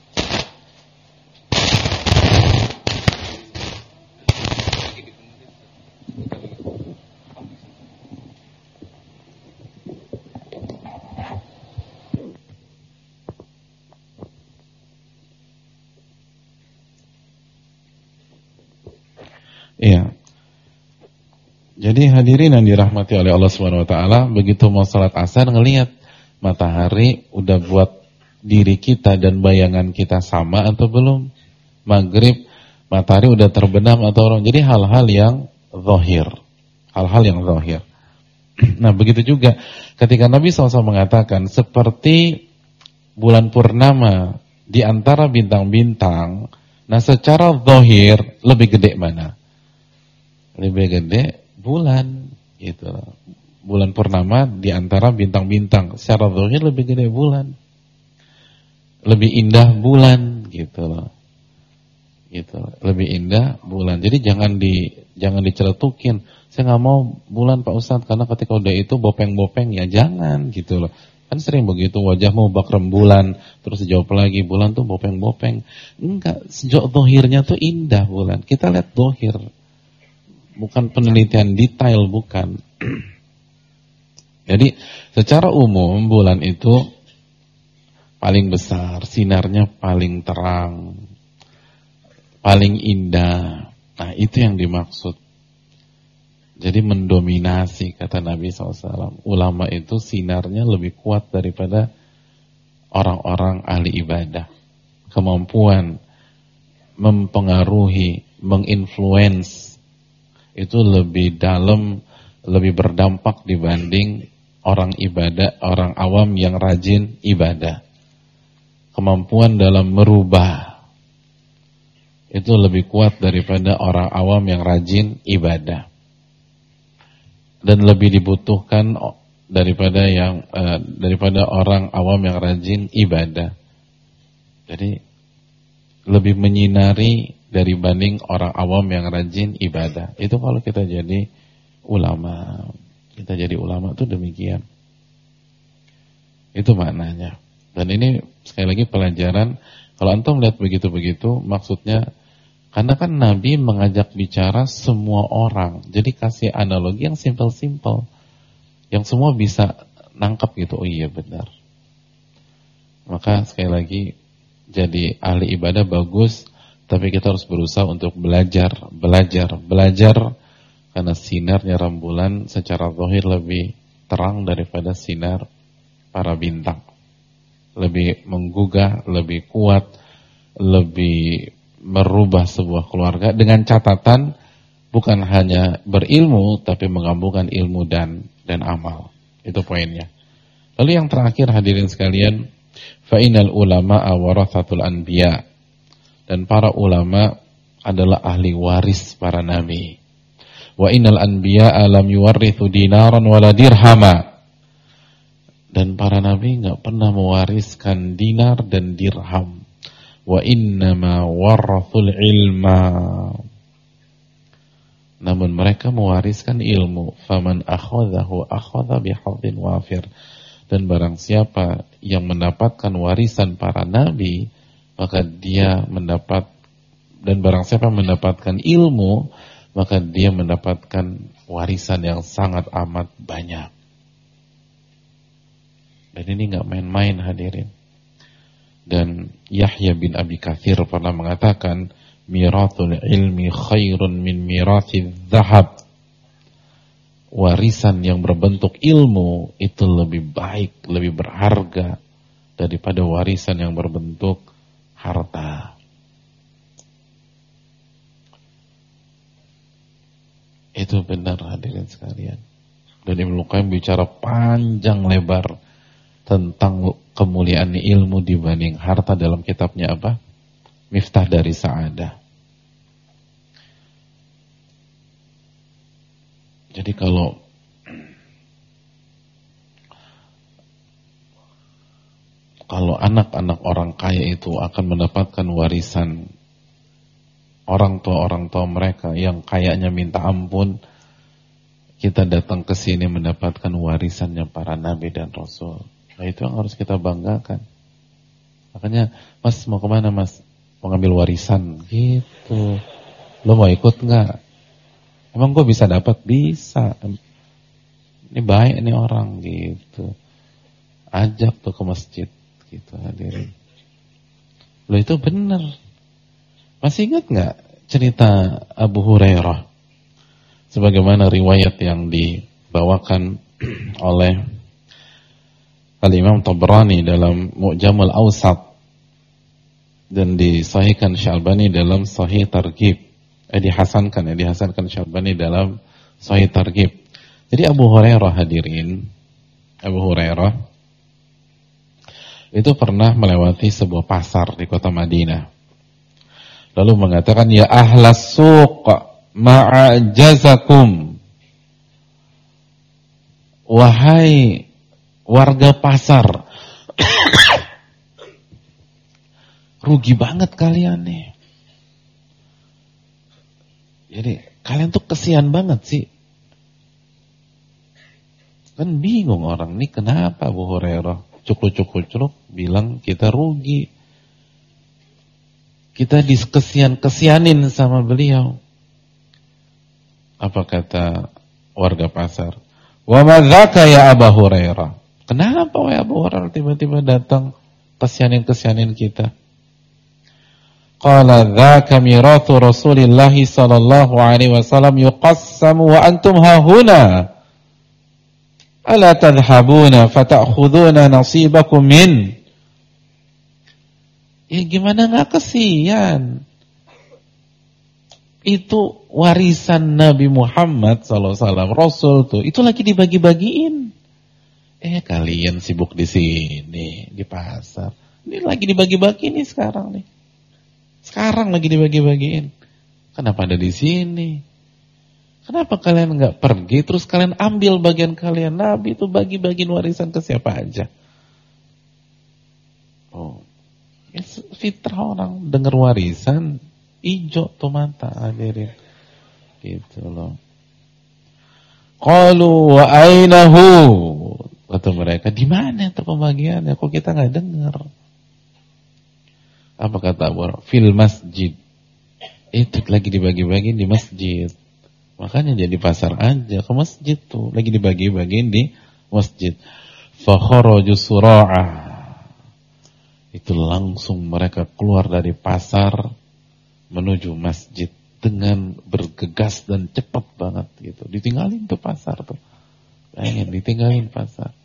Iya. Jadi hadirin yang dirahmati oleh Allah Subhanahu wa taala, begitu mau salat asar ngelihat matahari udah buat diri kita dan bayangan kita sama atau belum? Maghrib matahari udah terbenam atau belum? Jadi hal-hal yang zahir. Hal-hal yang zahir. Nah, begitu juga ketika Nabi SAW mengatakan seperti bulan purnama di antara bintang-bintang, nah secara zahir lebih gede mana? Lebih gede bulan, gitu. Bulan purnama di antara bintang-bintang, secara zahir lebih gede bulan. Lebih indah bulan, gitu loh. Gitu. Lebih indah bulan. Jadi jangan diceletukin. Saya nggak mau bulan Pak Ustadz karena ketika udah itu bopeng-bopeng, ya jangan, gitu loh. Kan sering begitu, wajahmu bak rembulan, terus dijawab lagi bulan tuh bopeng-bopeng. Enggak, sejauh zahirnya tuh indah bulan. Kita lihat zahir. Bukan penelitian detail, bukan. Jadi secara umum bulan itu paling besar, sinarnya paling terang, paling indah. Nah itu yang dimaksud. Jadi mendominasi, kata Nabi SAW. Ulama itu sinarnya lebih kuat daripada orang-orang ahli ibadah. Kemampuan mempengaruhi, menginfluence itu lebih dalam, lebih berdampak dibanding orang ibadah, orang awam yang rajin ibadah. Kemampuan dalam merubah itu lebih kuat daripada orang awam yang rajin ibadah. Dan lebih dibutuhkan daripada orang awam yang rajin ibadah. Jadi lebih menyinari dibanding orang awam yang rajin ibadah. Itu kalau kita jadi ulama. Kita jadi ulama itu demikian. Itu maknanya. Dan ini sekali lagi pelajaran. Kalau antum lihat begitu-begitu, maksudnya karena kan Nabi mengajak bicara semua orang. Jadi kasih analogi yang simple-simple. Yang semua bisa nangkap gitu. Oh iya benar. Maka sekali lagi, jadi ahli ibadah bagus, tapi kita harus berusaha untuk belajar. Karena sinarnya rembulan secara zahir lebih terang daripada sinar para bintang. Lebih menggugah, lebih kuat, lebih merubah sebuah keluarga dengan catatan bukan hanya berilmu tapi menggabungkan ilmu dan amal. Itu poinnya. Lalu yang terakhir hadirin sekalian, fa innal ulama'a warathatul anbiya. Dan para ulama adalah ahli waris para nabi. Wa innal anbiya'a lam yuwarrithu dinaran wala dirhama. Dan para nabi enggak pernah mewariskan dinar dan dirham. Wa innama warathul ilma. Namun mereka mewariskan ilmu. Faman akhadhahu akhadha bihadzin wafir. Dan barang siapa yang mendapatkan warisan para nabi, maka dia mendapat, dan barang siapa mendapatkan ilmu, maka dia mendapatkan warisan yang sangat amat banyak. Dan ini enggak main-main hadirin. Dan Yahya bin Abi Katsir pernah mengatakan, mirathul ilmi khairun min mirathidz zahab. Warisan yang berbentuk ilmu itu lebih baik, lebih berharga daripada warisan yang berbentuk harta. Itu benar hadirin sekalian. Dan Ibnu Qayyim bicara panjang lebar tentang kemuliaan ilmu dibanding harta dalam kitabnya apa? Miftah dari Sa'adah. Jadi kalau anak-anak orang kaya itu akan mendapatkan warisan orang tua mereka yang kayaknya minta ampun, kita datang ke sini mendapatkan warisannya para nabi dan rasul. Nah itu yang harus kita banggakan. Makanya, Mas mau kemana Mas? Mau ngambil warisan gitu. Lo mau ikut nggak? Emang gue bisa dapat? Bisa. Ini baik nih orang gitu. Ajak tuh ke masjid gitu hadirin. Lo itu benar. Masih ingat nggak cerita Abu Hurairah sebagaimana riwayat yang dibawakan oleh Al-Imam Tabrani dalam Mu'jamul Awsat dan disahihkan Syalbani dalam Sahih Targhib. Dihasankan Syalbani dalam Sahih Targhib. Jadi Abu Hurairah hadirin, Abu Hurairah itu pernah melewati sebuah pasar di kota Madinah. Lalu mengatakan, ya ahlas suq ma'ajazakum. Wahai warga pasar, rugi banget kalian nih. Jadi kalian tuh kesian banget sih. Kan bingung orang nih, kenapa Abu Hurairah cukup bilang kita rugi. Kita kesianin sama beliau. Apa kata warga pasar? Wa madzaka ya Abu Hurairah. Kenapa wahai Abu Hurairah tiba-tiba datang kesianin kita? Qala dzaka mirathu Rasulillah sallallahu alaihi wasallam yuqassamu wa antum hahuna. Ala tadhhabuna fata'khuduna nasibakum min. Ya gimana enggak kesian? Itu warisan Nabi Muhammad SAW, Rasul tuh, itu lagi dibagi-bagiin. Kalian sibuk di sini, di pasar. Ini lagi dibagi-bagiin nih sekarang nih. Sekarang lagi dibagi-bagiin. Kenapa ada di sini? Kenapa kalian nggak pergi, terus kalian ambil bagian kalian? Nabi itu bagi-bagiin warisan ke siapa aja. Fitrah orang dengar warisan, ijo tuh mata hadirin. Gitu loh. Qalu wa ainahu, kata mereka, di mana pembagiannya? Kok kita nggak dengar? Apa kata Abu Hurairah? Fil masjid. Itu lagi dibagi-bagiin di masjid. Makanya jadi pasar aja ke masjid tuh, lagi dibagi-bagiin di masjid. Fa kharaju sura'ah. Itu langsung mereka keluar dari pasar menuju masjid dengan bergegas dan cepat banget gitu. Ditinggalin tuh pasar tuh. Pengen ditinggalin pasar.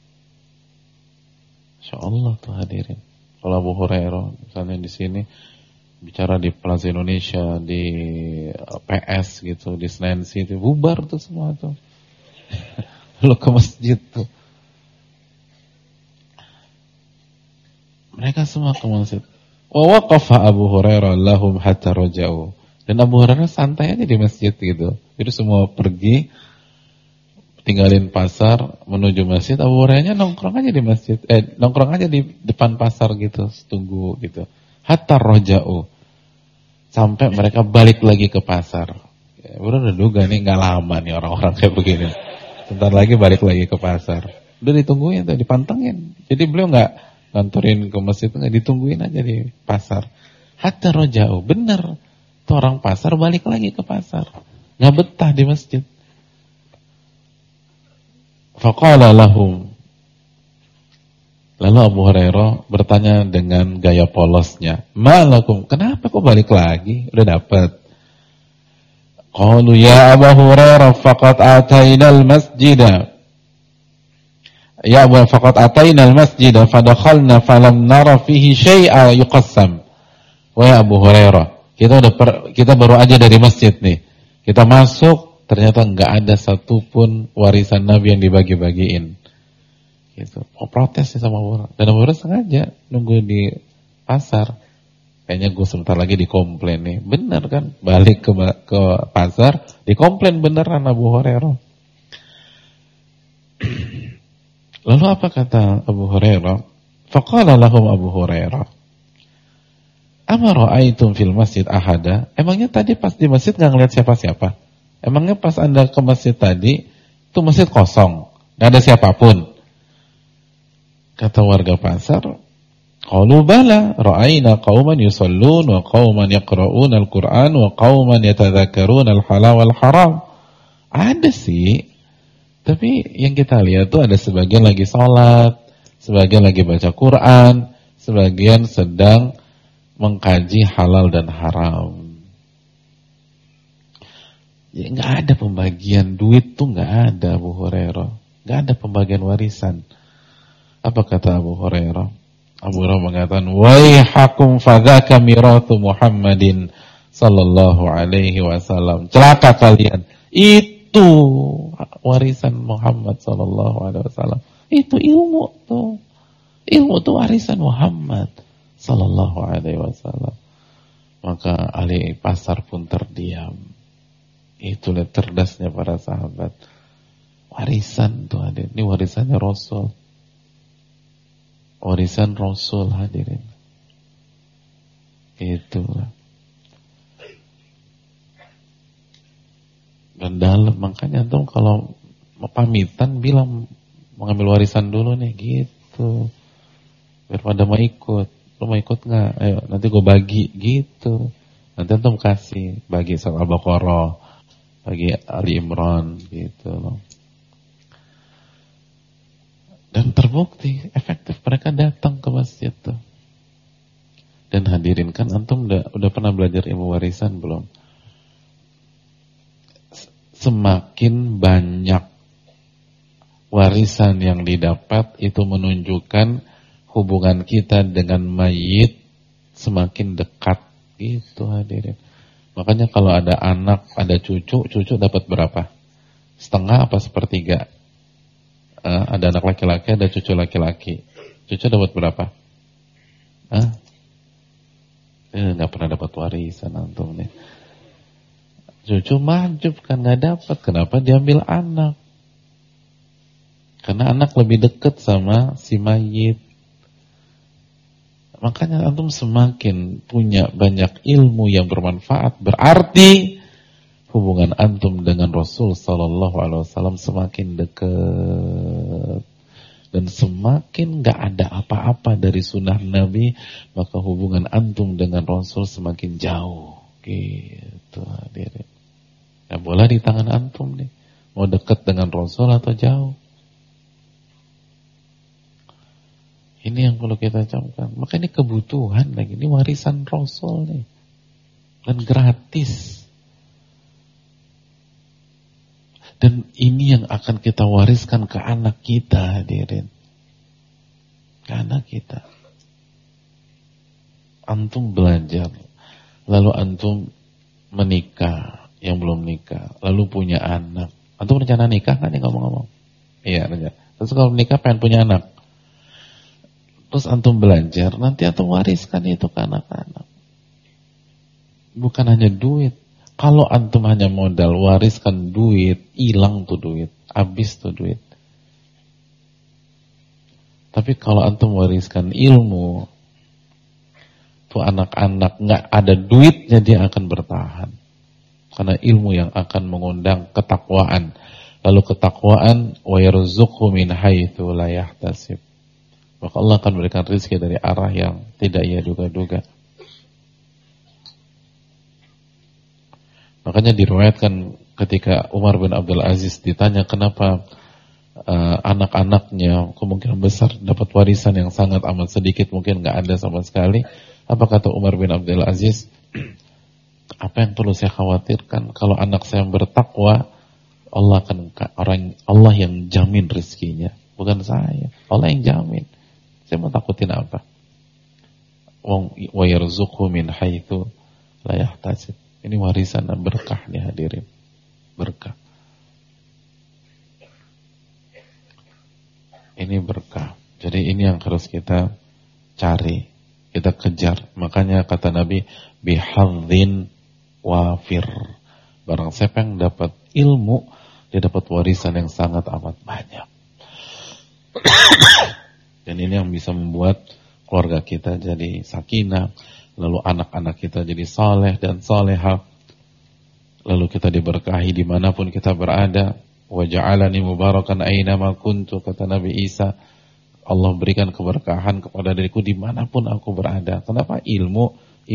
Insyaallah tuh hadirin. Kalau Abu Hurairah misalnya di sini bicara di Plaza Indonesia, di PS gitu, di Senayan City, bubar tuh semua tuh. Lalu ke masjid tuh. Mereka semua ke masjid. Wa waqafa Abu Hurairah lahum hatta raja'u. Dan Abu Hurairah santai aja di masjid gitu. Jadi semua pergi, tinggalin pasar, menuju masjid. Abu Hurairahnya nongkrong aja di masjid. Nongkrong aja di depan pasar gitu, tunggu gitu. Hatta raja'u. Sampai mereka balik lagi ke pasar. Ya, udah duga nih nggak lama nih orang-orang kayak begini. Sebentar lagi balik lagi ke pasar. Udah ditungguin tuh, dipantengin. Jadi beliau nggak nganterin ke masjid, nggak, ditungguin aja di pasar. Hatta raja'u, bener. Tuh orang pasar balik lagi ke pasar. Nggak betah di masjid. Faqala lahum. Lalu Abu Hurairah bertanya dengan gaya polosnya, "Malakum? Kenapa kok balik lagi? Udah dapat." Qalu ya Abu Hurairah faqad atainal masjida. Ya Abu faqad atainal masjida fadakhalna falam nara fihi syai'a yuqassam. Wahai Abu Hurairah, kita baru aja dari masjid nih. Kita masuk, ternyata enggak ada satupun warisan Nabi yang dibagi-bagiin. Gitu. Mau protes ya sama Abu Hurairah. Dan Abu Hurairah sengaja nunggu di pasar. Kayaknya gue sebentar lagi dikomplain nih. Bener kan? Balik ke pasar, dikomplain beneran Abu Hurairah. Lalu apa kata Abu Hurairah? Faqala lahum Abu Hurairah, ama ra'aitum fil masjid ahada? Emangnya tadi pas di masjid gak ngeliat siapa-siapa? Emangnya pas Anda ke masjid tadi, itu masjid kosong, gak ada siapapun? Kata warga pasar, qalu bala, ra'ayna qauman yusallun wa qauman yaqra'una al-Qur'an wa qauman yatadhakkaruna al-halal wal haram. Ada sih, tapi yang kita lihat tuh ada sebagian lagi sholat, sebagian lagi baca Quran, sebagian sedang mengkaji halal dan haram. Ya nggak ada pembagian duit tuh, nggak ada Abu Hurairah, nggak ada pembagian warisan. Apa kata Abu Hurairah? Abu Hurairah mengatakan, waihakum fadzaka mirathu Muhammadin sallallahu alaihi wasallam. Celaka kalian, itu warisan Muhammad sallallahu alaihi wasallam. Itu ilmu tuh. Ilmu tuh warisan Muhammad sallallahu alaihi wasallam. Maka ahli pasar pun terdiam. Itulah cerdasnya para sahabat. Warisan tuh hadirin. Ini warisannya Rasul. Warisan Rasul hadirin. Itulah. Dan dalam, makanya antum kalau pamitan bilang mengambil warisan dulu nih gitu. Biar pada mau ikut. Lu mau ikut nggak? Ayo nanti gue bagi gitu. Nanti antum kasih bagi Surat Al-Baqarah, bagi Ali Imran gitu loh. Dan terbukti efektif, mereka datang ke masjid tuh. Dan hadirin, kan antum udah pernah belajar ilmu warisan belum? Semakin banyak warisan yang didapat, itu menunjukkan hubungan kita dengan mayit semakin dekat gitu hadirin. Makanya kalau ada anak, ada cucu dapat berapa? Setengah apa sepertiga? Ada anak laki-laki, ada cucu laki-laki. Cucu dapat berapa? Nggak pernah dapat warisan antum nih. Cucu mahjub kan nggak dapat. Kenapa? Diambil anak. Karena anak lebih dekat sama si mayit. Makanya antum semakin punya banyak ilmu yang bermanfaat, berarti hubungan antum dengan Rasul Sallallahu Alaihi Wasallam semakin dekat. Dan semakin gak ada apa-apa dari sunnah Nabi, maka hubungan antum dengan Rasul semakin jauh. Gitu hadirin. Ya boleh di tangan antum nih, mau dekat dengan Rasul atau jauh. Ini yang perlu kita camkan. Maka ini kebutuhan lagi, ini warisan Rasul nih. Dan gratis. Dan ini yang akan kita wariskan ke anak kita hadirin. Ke anak kita. Antum belajar. Lalu antum menikah, yang belum nikah. Lalu punya anak. Antum rencana nikah kan nih ngomong-ngomong? Iya rencana. Terus kalau menikah pengen punya anak. Terus antum belajar, nanti antum wariskan itu ke anak-anak. Bukan hanya duit. Kalau antum hanya modal wariskan duit, hilang tuh duit, habis tuh duit. Tapi kalau antum wariskan ilmu, tuh anak-anak nggak ada duitnya dia akan bertahan. Karena ilmu yang akan mengundang ketakwaan. Lalu ketakwaan wa yarzuqhu min haitsu la yahtasib. Maka Allah akan memberikan rezeki dari arah yang tidak ia duga-duga. Makanya diriwayatkan ketika Umar bin Abdul Aziz ditanya kenapa anak-anaknya kemungkinan besar dapat warisan yang sangat amat sedikit, mungkin nggak ada sama sekali. Apa kata Umar bin Abdul Aziz? Apa yang perlu saya khawatirkan? Kalau anak saya bertakwa, Allah yang jamin rezekinya, bukan saya. Allah yang jamin. Saya mau takutin apa? Wa yarzuqhu min haitsu la yahtasib. Ini warisan dan berkah nih hadirin. Berkah. Ini berkah. Jadi ini yang harus kita cari, kita kejar. Makanya kata Nabi, bihadzin wafir. Barang siapa yang dapat ilmu, dia dapat warisan yang sangat amat banyak. Dan ini yang bisa membuat keluarga kita jadi sakinah, lalu anak-anak kita jadi saleh dan salehah, lalu kita diberkahi dimanapun kita berada. Wa ja'alani mubarakan aynama kuntu, kata Nabi Isa, Allah berikan keberkahan kepada diriku dimanapun aku berada. Kenapa? Ilmu.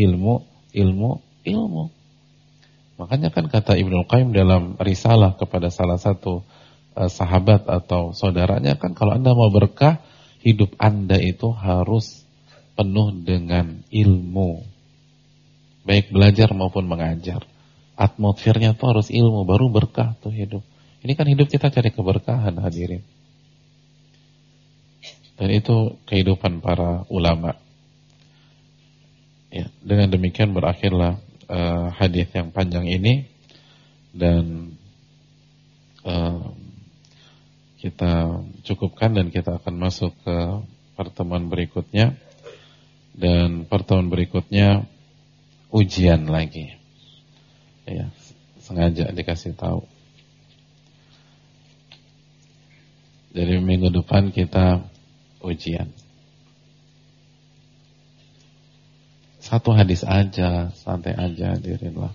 Makanya kan kata Ibnu Qayyim dalam risalah kepada salah satu sahabat atau saudaranya, kan kalau Anda mau berkah, hidup Anda itu harus penuh dengan ilmu. Baik belajar maupun mengajar. atmosfernya tuh harus ilmu, baru berkah tuh hidup. Ini kan hidup kita cari keberkahan, hadirin. Dan itu kehidupan para ulama. Ya, dengan demikian berakhirlah hadis yang panjang ini, dan kita cukupkan dan kita akan masuk ke pertemuan berikutnya. Dan pertemuan berikutnya ujian lagi. Ya, sengaja dikasih tahu. Jadi minggu depan kita ujian. Satu hadis aja, santai aja, hadirinlah.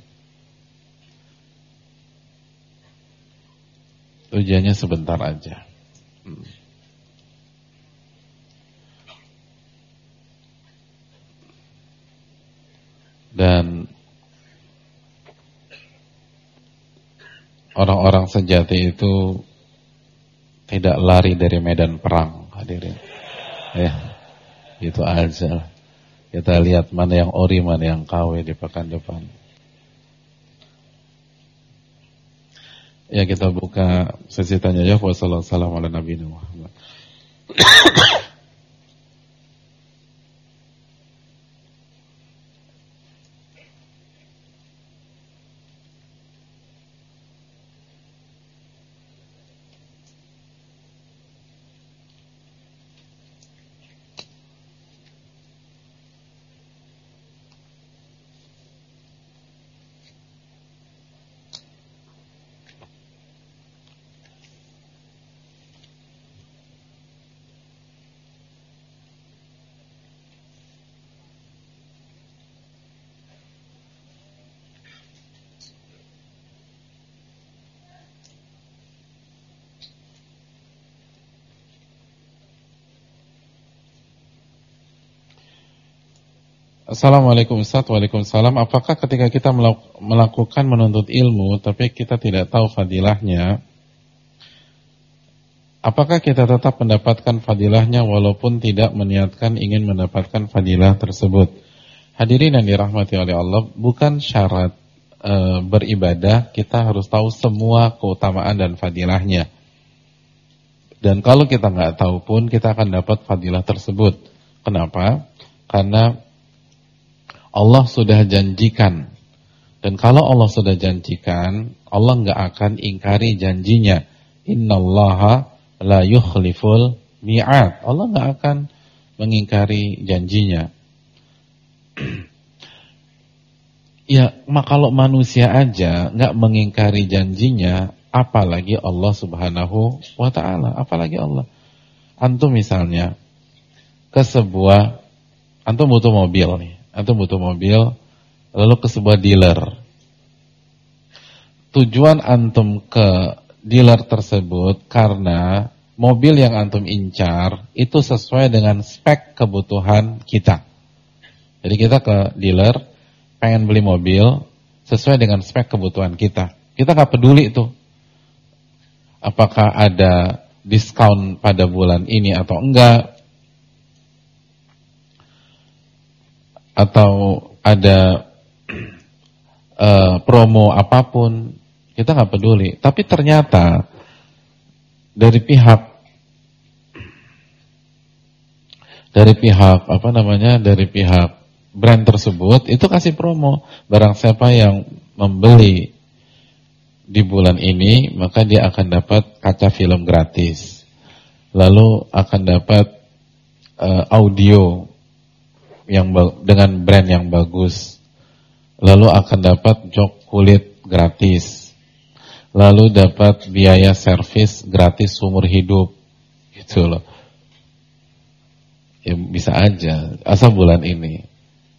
Ujiannya sebentar aja. Dan orang-orang sejati itu tidak lari dari medan perang, hadirin. Ya, itu aja. Kita lihat mana yang ori, mana yang KW di pekan depan. Ya, kita buka sesi tanya jawab. Wassalamualaikum warahmatullahi wabarakatuh. Assalamualaikum Ustaz. Waalaikumsalam. Apakah ketika kita melakukan menuntut ilmu tapi kita tidak tahu fadilahnya, apakah kita tetap mendapatkan fadilahnya walaupun tidak meniatkan ingin mendapatkan fadilah tersebut? Hadirin yang dirahmati oleh Allah, bukan syarat beribadah kita harus tahu semua keutamaan dan fadilahnya. Dan kalau kita nggak tahu pun kita akan dapat fadilah tersebut. Kenapa? Karena Allah sudah janjikan. Dan kalau Allah sudah janjikan, Allah nggak akan ingkari janjinya. Innallaha la yukhliful mi'ad. Allah nggak akan mengingkari janjinya. Ya, kalau manusia aja nggak mengingkari janjinya, apalagi Allah Subhanahu wa ta'ala, apalagi Allah. Antum misalnya ke sebuah, antum butuh mobil nih. Antum butuh mobil, lalu ke sebuah dealer. Tujuan antum ke dealer tersebut karena mobil yang antum incar itu sesuai dengan spek kebutuhan kita. Jadi kita ke dealer, pengen beli mobil sesuai dengan spek kebutuhan kita. Kita gak peduli itu apakah ada diskon pada bulan ini atau enggak, atau ada promo apapun, kita nggak peduli. Tapi ternyata dari pihak brand tersebut itu kasih promo, barang siapa yang membeli di bulan ini maka dia akan dapat kaca film gratis, lalu akan dapat audio yang dengan brand yang bagus, lalu akan dapat jok kulit gratis, lalu dapat biaya servis gratis seumur hidup, gitu loh. Ya bisa aja, asal bulan ini.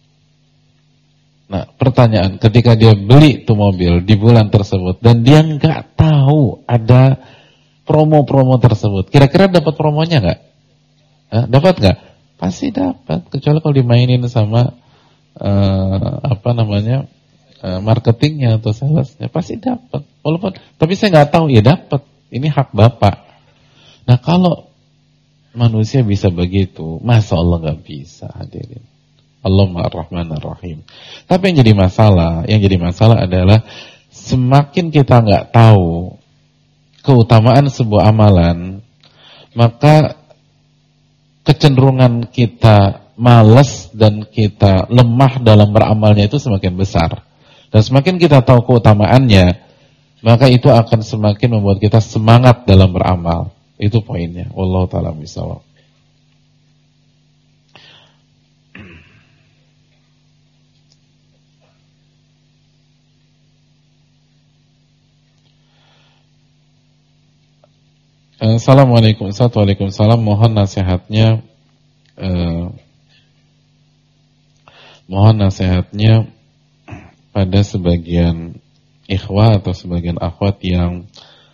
Nah, pertanyaan, ketika dia beli tuh mobil di bulan tersebut dan dia nggak tahu ada promo-promo tersebut, kira-kira dapat promonya nggak? Dapat nggak? Pasti dapat, kecuali kalau dimainin sama marketingnya atau salesnya, pasti dapat. Walaupun, tapi saya nggak tahu, ya dapat. Ini hak Bapak. Nah, kalau manusia bisa begitu, masa Allah nggak bisa, hadirin? Allahumma ar-Rahman ar-Rahim. Tapi yang jadi masalah adalah semakin kita nggak tahu keutamaan sebuah amalan, maka kecenderungan kita malas dan kita lemah dalam beramalnya itu semakin besar. Dan semakin kita tahu keutamaannya, maka itu akan semakin membuat kita semangat dalam beramal. Itu poinnya. Wallahu ta'ala bishawab. Assalamualaikum. Waalaikumsalam. Mohon nasihatnya pada sebagian ikhwah atau sebagian akhwat yang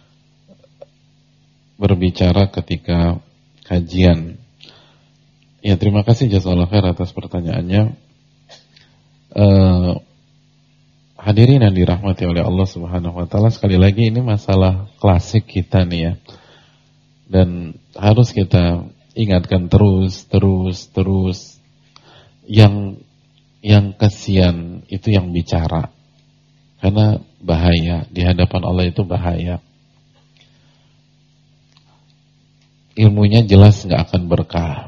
berbicara ketika kajian. Ya, terima kasih jazakallahu khair atas pertanyaannya. Hadirin yang dirahmati oleh Allah Subhanahu wa taala, sekali lagi ini masalah klasik kita nih ya. Dan harus kita ingatkan terus. Yang kasihan itu yang bicara. Karena bahaya, di hadapan Allah itu bahaya. Ilmunya jelas nggak akan berkah.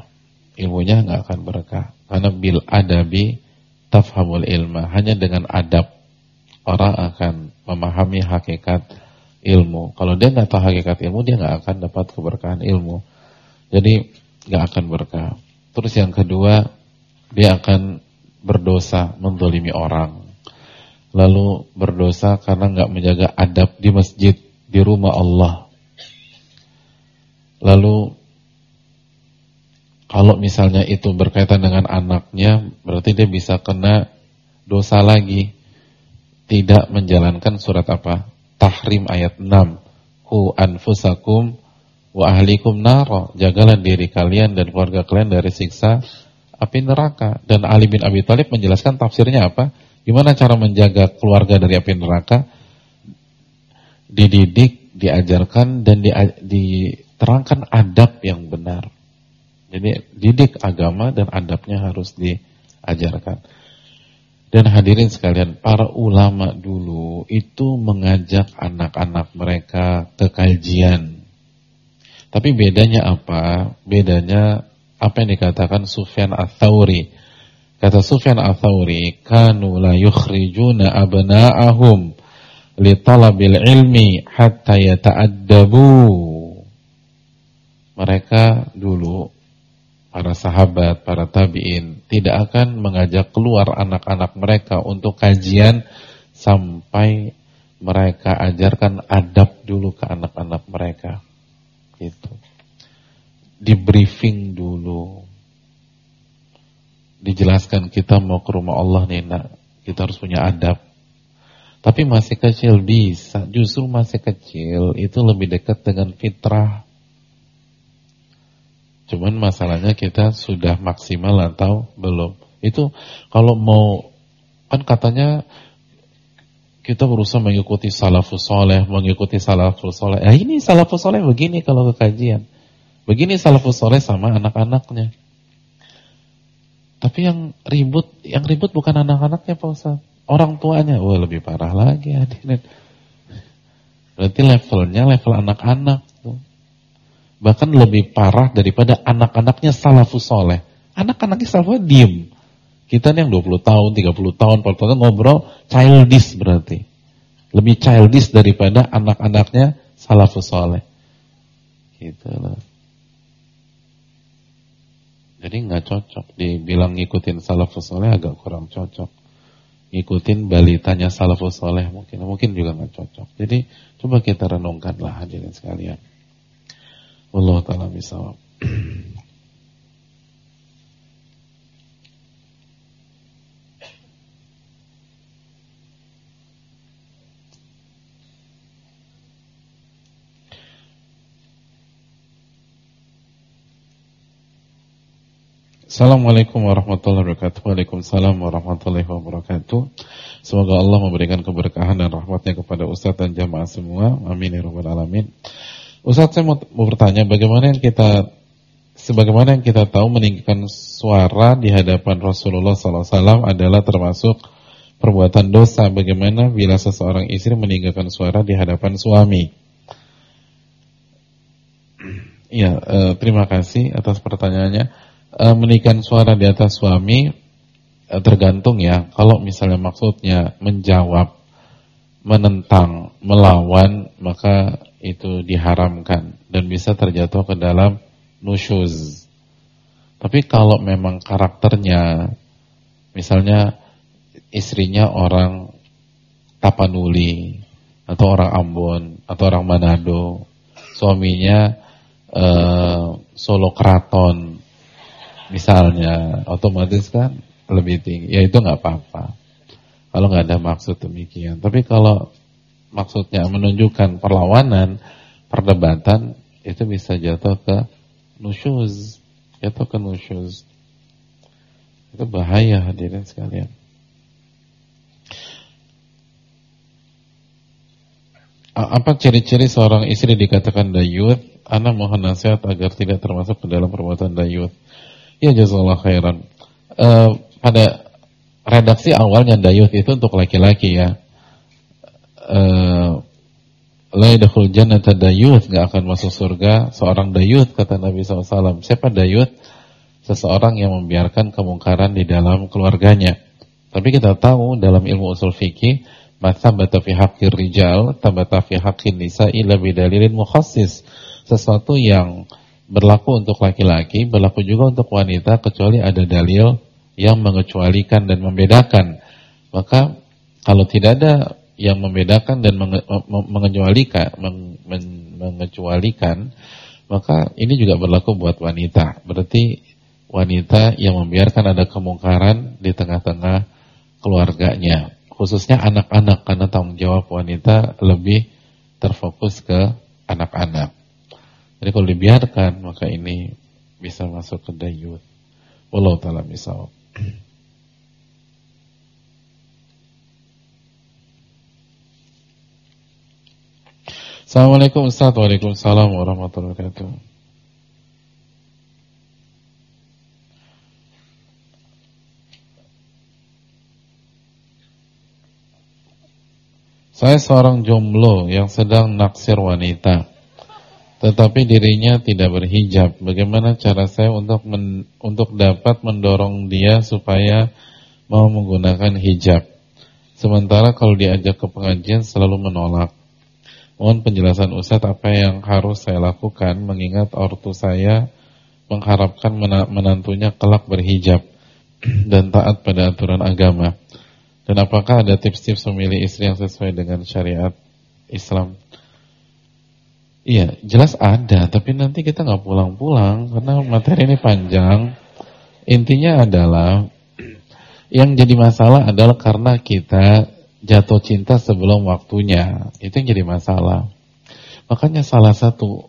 Karena bil adabi tafhamul ilma. Hanya dengan adab orang akan memahami hakikat ilmu. Kalau dia nggak tahu hakikat ilmu, dia nggak akan dapat keberkahan ilmu. Jadi nggak akan berkah. Terus yang kedua, dia akan berdosa menzalimi orang. Lalu berdosa karena nggak menjaga adab di masjid, di rumah Allah. Lalu kalau misalnya itu berkaitan dengan anaknya, berarti dia bisa kena dosa lagi. Tidak menjalankan surat apa? Tahrim ayat 6. Qu anfusakum wa ahlikum naro. Jagalah diri kalian dan keluarga kalian dari siksa api neraka. Dan Ali bin Abi Thalib menjelaskan tafsirnya apa? Gimana cara menjaga keluarga dari api neraka? Dididik, diajarkan, dan diterangkan adab yang benar. Jadi didik agama dan adabnya harus diajarkan. Dan hadirin sekalian, para ulama dulu itu mengajak anak-anak mereka ke kajian. Tapi bedanya apa? Bedanya apa yang dikatakan Sufyan Ats-Tsauri. Kata Sufyan Ats-Tsauri, kanu la yukhrijuna abna'ahum li talabil ilmi hatta yata'addabu. Mereka dulu, para sahabat, para tabi'in, tidak akan mengajak keluar anak-anak mereka untuk kajian sampai mereka ajarkan adab dulu ke anak-anak mereka. Gitu. Di briefing dulu. Dijelaskan kita mau ke rumah Allah nih nak, kita harus punya adab. Tapi masih kecil bisa, justru masih kecil itu lebih dekat dengan fitrah. Cuman masalahnya kita sudah maksimal atau belum. Itu kalau mau, kan katanya kita berusaha mengikuti salafus soleh, Ya ini salafus soleh begini kalau ke kajian. Begini salafus soleh sama anak-anaknya. Tapi yang ribut bukan anak-anaknya Pak Ustaz. Orang tuanya, wah lebih parah lagi hadirin. Berarti levelnya level anak-anak tuh. Bahkan lebih parah daripada anak-anaknya salafus soleh. Anak-anaknya salafus diem. Kita nih yang 20 tahun, 30 tahun, 40 tahun ngobrol, childish berarti. Lebih childish daripada anak-anaknya salafus soleh. Gitu loh. Jadi gak cocok. Dibilang ngikutin salafus soleh agak kurang cocok. Ngikutin balitanya salafus soleh mungkin juga gak cocok. Jadi coba kita renungkanlah hadirin sekalian. Allah ta'ala bishawab. Assalamualaikum warahmatullahi wabarakatuh. Waalaikumsalam warahmatullahi wabarakatuh. Semoga Allah memberikan keberkahan dan rahmatnya kepada Ustaz dan jamaah semua. Amin ya rabbal alamin. Ustaz, saya mau bertanya, sebagaimana yang kita tahu meninggikan suara di hadapan Rasulullah SAW adalah termasuk perbuatan dosa. Bagaimana bila seseorang istri meninggalkan suara di hadapan suami? Ya, terima kasih atas pertanyaannya. Meninggalkan suara di atas suami tergantung ya. Kalau misalnya maksudnya menjawab, menentang, melawan, maka itu diharamkan dan bisa terjatuh ke dalam nusyuz. Tapi kalau memang karakternya, misalnya istrinya orang Tapanuli atau orang Ambon atau orang Manado, suaminya Solo Kraton misalnya, otomatis kan lebih tinggi. Ya itu nggak apa-apa kalau nggak ada maksud demikian. Tapi kalau maksudnya menunjukkan perlawanan, perdebatan, itu bisa jatuh ke nusyuz. Jatuh ke nusyuz. Itu bahaya hadirin sekalian. Apa ciri-ciri seorang istri dikatakan dayuth? Ana mohon nasihat agar tidak termasuk ke dalam perbuatan dayuth. Ya jazakallahu khairan. Pada redaksi awalnya dayuth itu untuk laki-laki ya. La yadkhul jannata dayuth, enggak akan masuk surga seorang dayuth, kata Nabi SAW. Siapa dayuth? Seseorang yang membiarkan kemungkaran di dalam keluarganya. Tapi kita tahu dalam ilmu usul fikih, Matsabata fi haqqir rijal tabata fi haqqin nisa'i la bidalilin mukhassis. Sesuatu yang berlaku untuk laki-laki berlaku juga untuk wanita kecuali ada dalil yang mengecualikan dan membedakan. Maka kalau tidak ada yang membedakan dan mengecualikan, maka ini juga berlaku buat wanita. Berarti wanita yang membiarkan ada kemungkaran di tengah-tengah keluarganya, khususnya anak-anak, karena tanggung jawab wanita lebih terfokus ke anak-anak. Jadi kalau dibiarkan, maka ini bisa masuk ke dayuth. Wallahu ta'ala misal. Assalamualaikum Ustaz. Waalaikumsalam warahmatullahi wabarakatuh. Saya seorang jomblo yang sedang naksir wanita, tetapi dirinya tidak berhijab. Bagaimana cara saya untuk dapat mendorong dia supaya mau menggunakan hijab? Sementara kalau diajak ke pengajian selalu menolak. Mohon penjelasan Ustaz, apa yang harus saya lakukan mengingat ortu saya mengharapkan menantunya kelak berhijab dan taat pada aturan agama. Dan apakah ada tips-tips memilih istri yang sesuai dengan syariat Islam? Iya, jelas ada, tapi nanti kita nggak pulang-pulang karena materi ini panjang. Intinya adalah yang jadi masalah adalah karena kita jatuh cinta sebelum waktunya. Itu yang jadi masalah. Makanya salah satu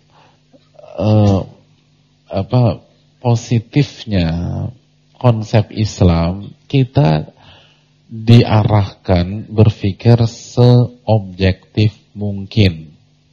positifnya konsep Islam, kita diarahkan berpikir seobjektif mungkin.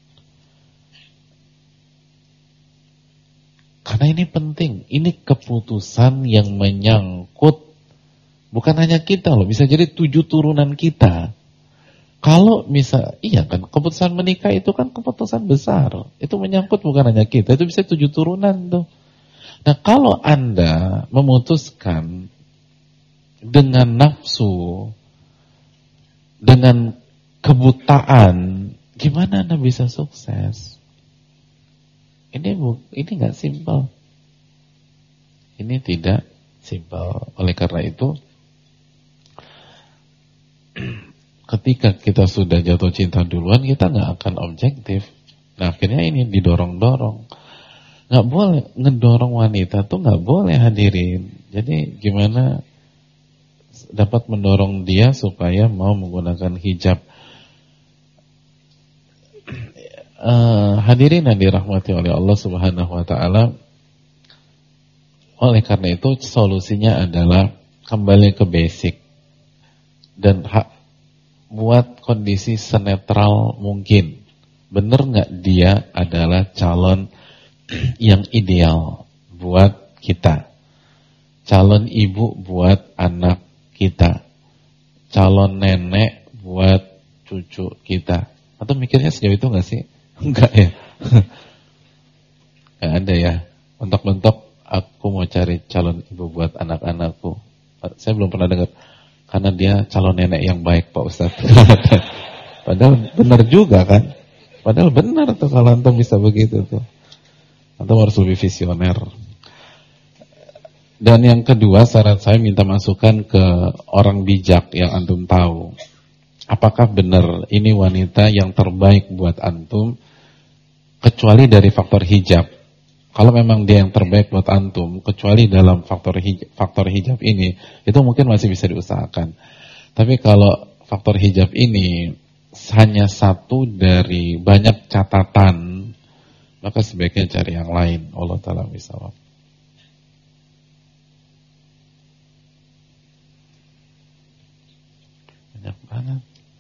Karena ini penting, ini keputusan yang menyangkut bukan hanya kita loh, bisa jadi 7 turunan kita. Kalau iya kan, keputusan menikah itu kan keputusan besar. Itu menyangkut bukan hanya kita, itu bisa 7 turunan tuh. Nah, kalau Anda memutuskan dengan nafsu, dengan kebutaan, gimana Anda bisa sukses? Ini nggak simpel. Ini tidak simpel. Oleh karena itu, ketika kita sudah jatuh cinta duluan, kita nggak akan objektif. Nah, akhirnya ini didorong-dorong. Nggak boleh ngedorong wanita tuh, nggak boleh hadirin. Jadi gimana dapat mendorong dia supaya mau menggunakan hijab? Hadirin yang dirahmati oleh Allah Subhanahu wa taala. Oleh karena itu solusinya adalah kembali ke basic dan buat kondisi senetral mungkin. Benar nggak dia adalah calon yang ideal buat kita, calon ibu buat anak kita, calon nenek buat cucu kita? Atau mikirnya sejauh itu nggak sih? Enggak ya? Nggak ada ya. Mentok-mentok aku mau cari calon ibu buat anak-anakku. Saya belum pernah dengar. Karena dia calon nenek yang baik, Pak Ustadz. Padahal benar juga kan? Padahal benar tuh kalau antum bisa begitu tuh. Antum harus lebih visioner. Dan yang kedua, saran saya minta masukan ke orang bijak yang antum tahu. Apakah benar ini wanita yang terbaik buat antum, kecuali dari faktor hijab? Kalau memang dia yang terbaik buat antum, kecuali dalam faktor hijab ini, itu mungkin masih bisa diusahakan. Tapi kalau faktor hijab ini hanya satu dari banyak catatan, maka sebaiknya cari yang lain. Allah Ta'ala bisawab. Banyak banget.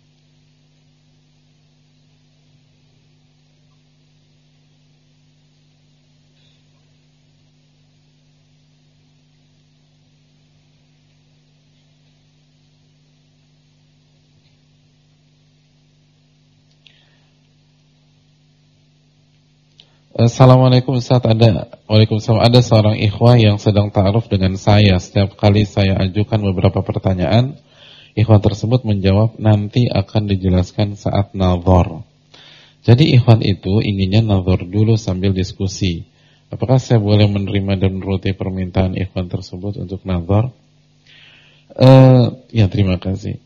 Assalamualaikum Ustaz, Waalaikumsalam. Ada seorang ikhwah yang sedang ta'aruf dengan saya. Setiap kali saya ajukan beberapa pertanyaan, ikhwan tersebut menjawab nanti akan dijelaskan saat nazar. Jadi ikhwan itu inginnya nazar dulu sambil diskusi. Apakah saya boleh menerima dan menuruti permintaan ikhwan tersebut untuk nazar? Ya, terima kasih.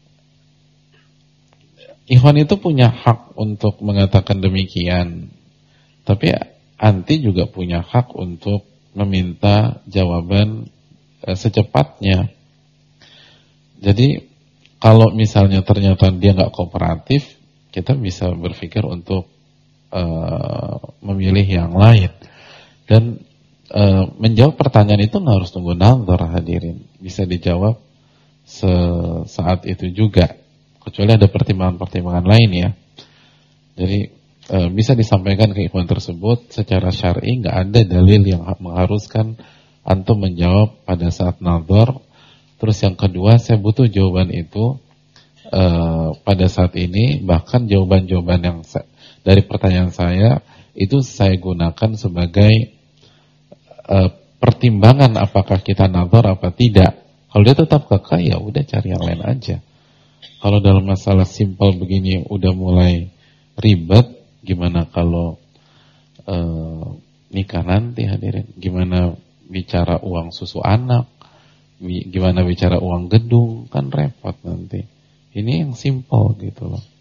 Ikhwan itu punya hak untuk mengatakan demikian. Tapi anti juga punya hak untuk meminta jawaban secepatnya. Jadi kalau misalnya ternyata dia nggak kooperatif, kita bisa berpikir untuk memilih yang lain. Dan menjawab pertanyaan itu nggak harus tunggu nazar, hadirin. Bisa dijawab saat itu juga, kecuali ada pertimbangan-pertimbangan lain ya. Jadi bisa disampaikan ke ikhwan tersebut secara syar'i, nggak ada dalil yang mengharuskan antum menjawab pada saat nazar. Terus yang kedua, saya butuh jawaban itu pada saat ini. Bahkan jawaban-jawaban yang dari pertanyaan saya itu saya gunakan sebagai pertimbangan apakah kita nazar apa tidak. Kalau dia tetap kekeh, ya udah cari yang lain aja. Kalau dalam masalah simpel begini udah mulai ribet, gimana kalau nikah nanti, hadirin? Gimana bicara uang susu anak? Gimana bicara uang gedung? Kan repot nanti. Ini yang simpel gitu loh.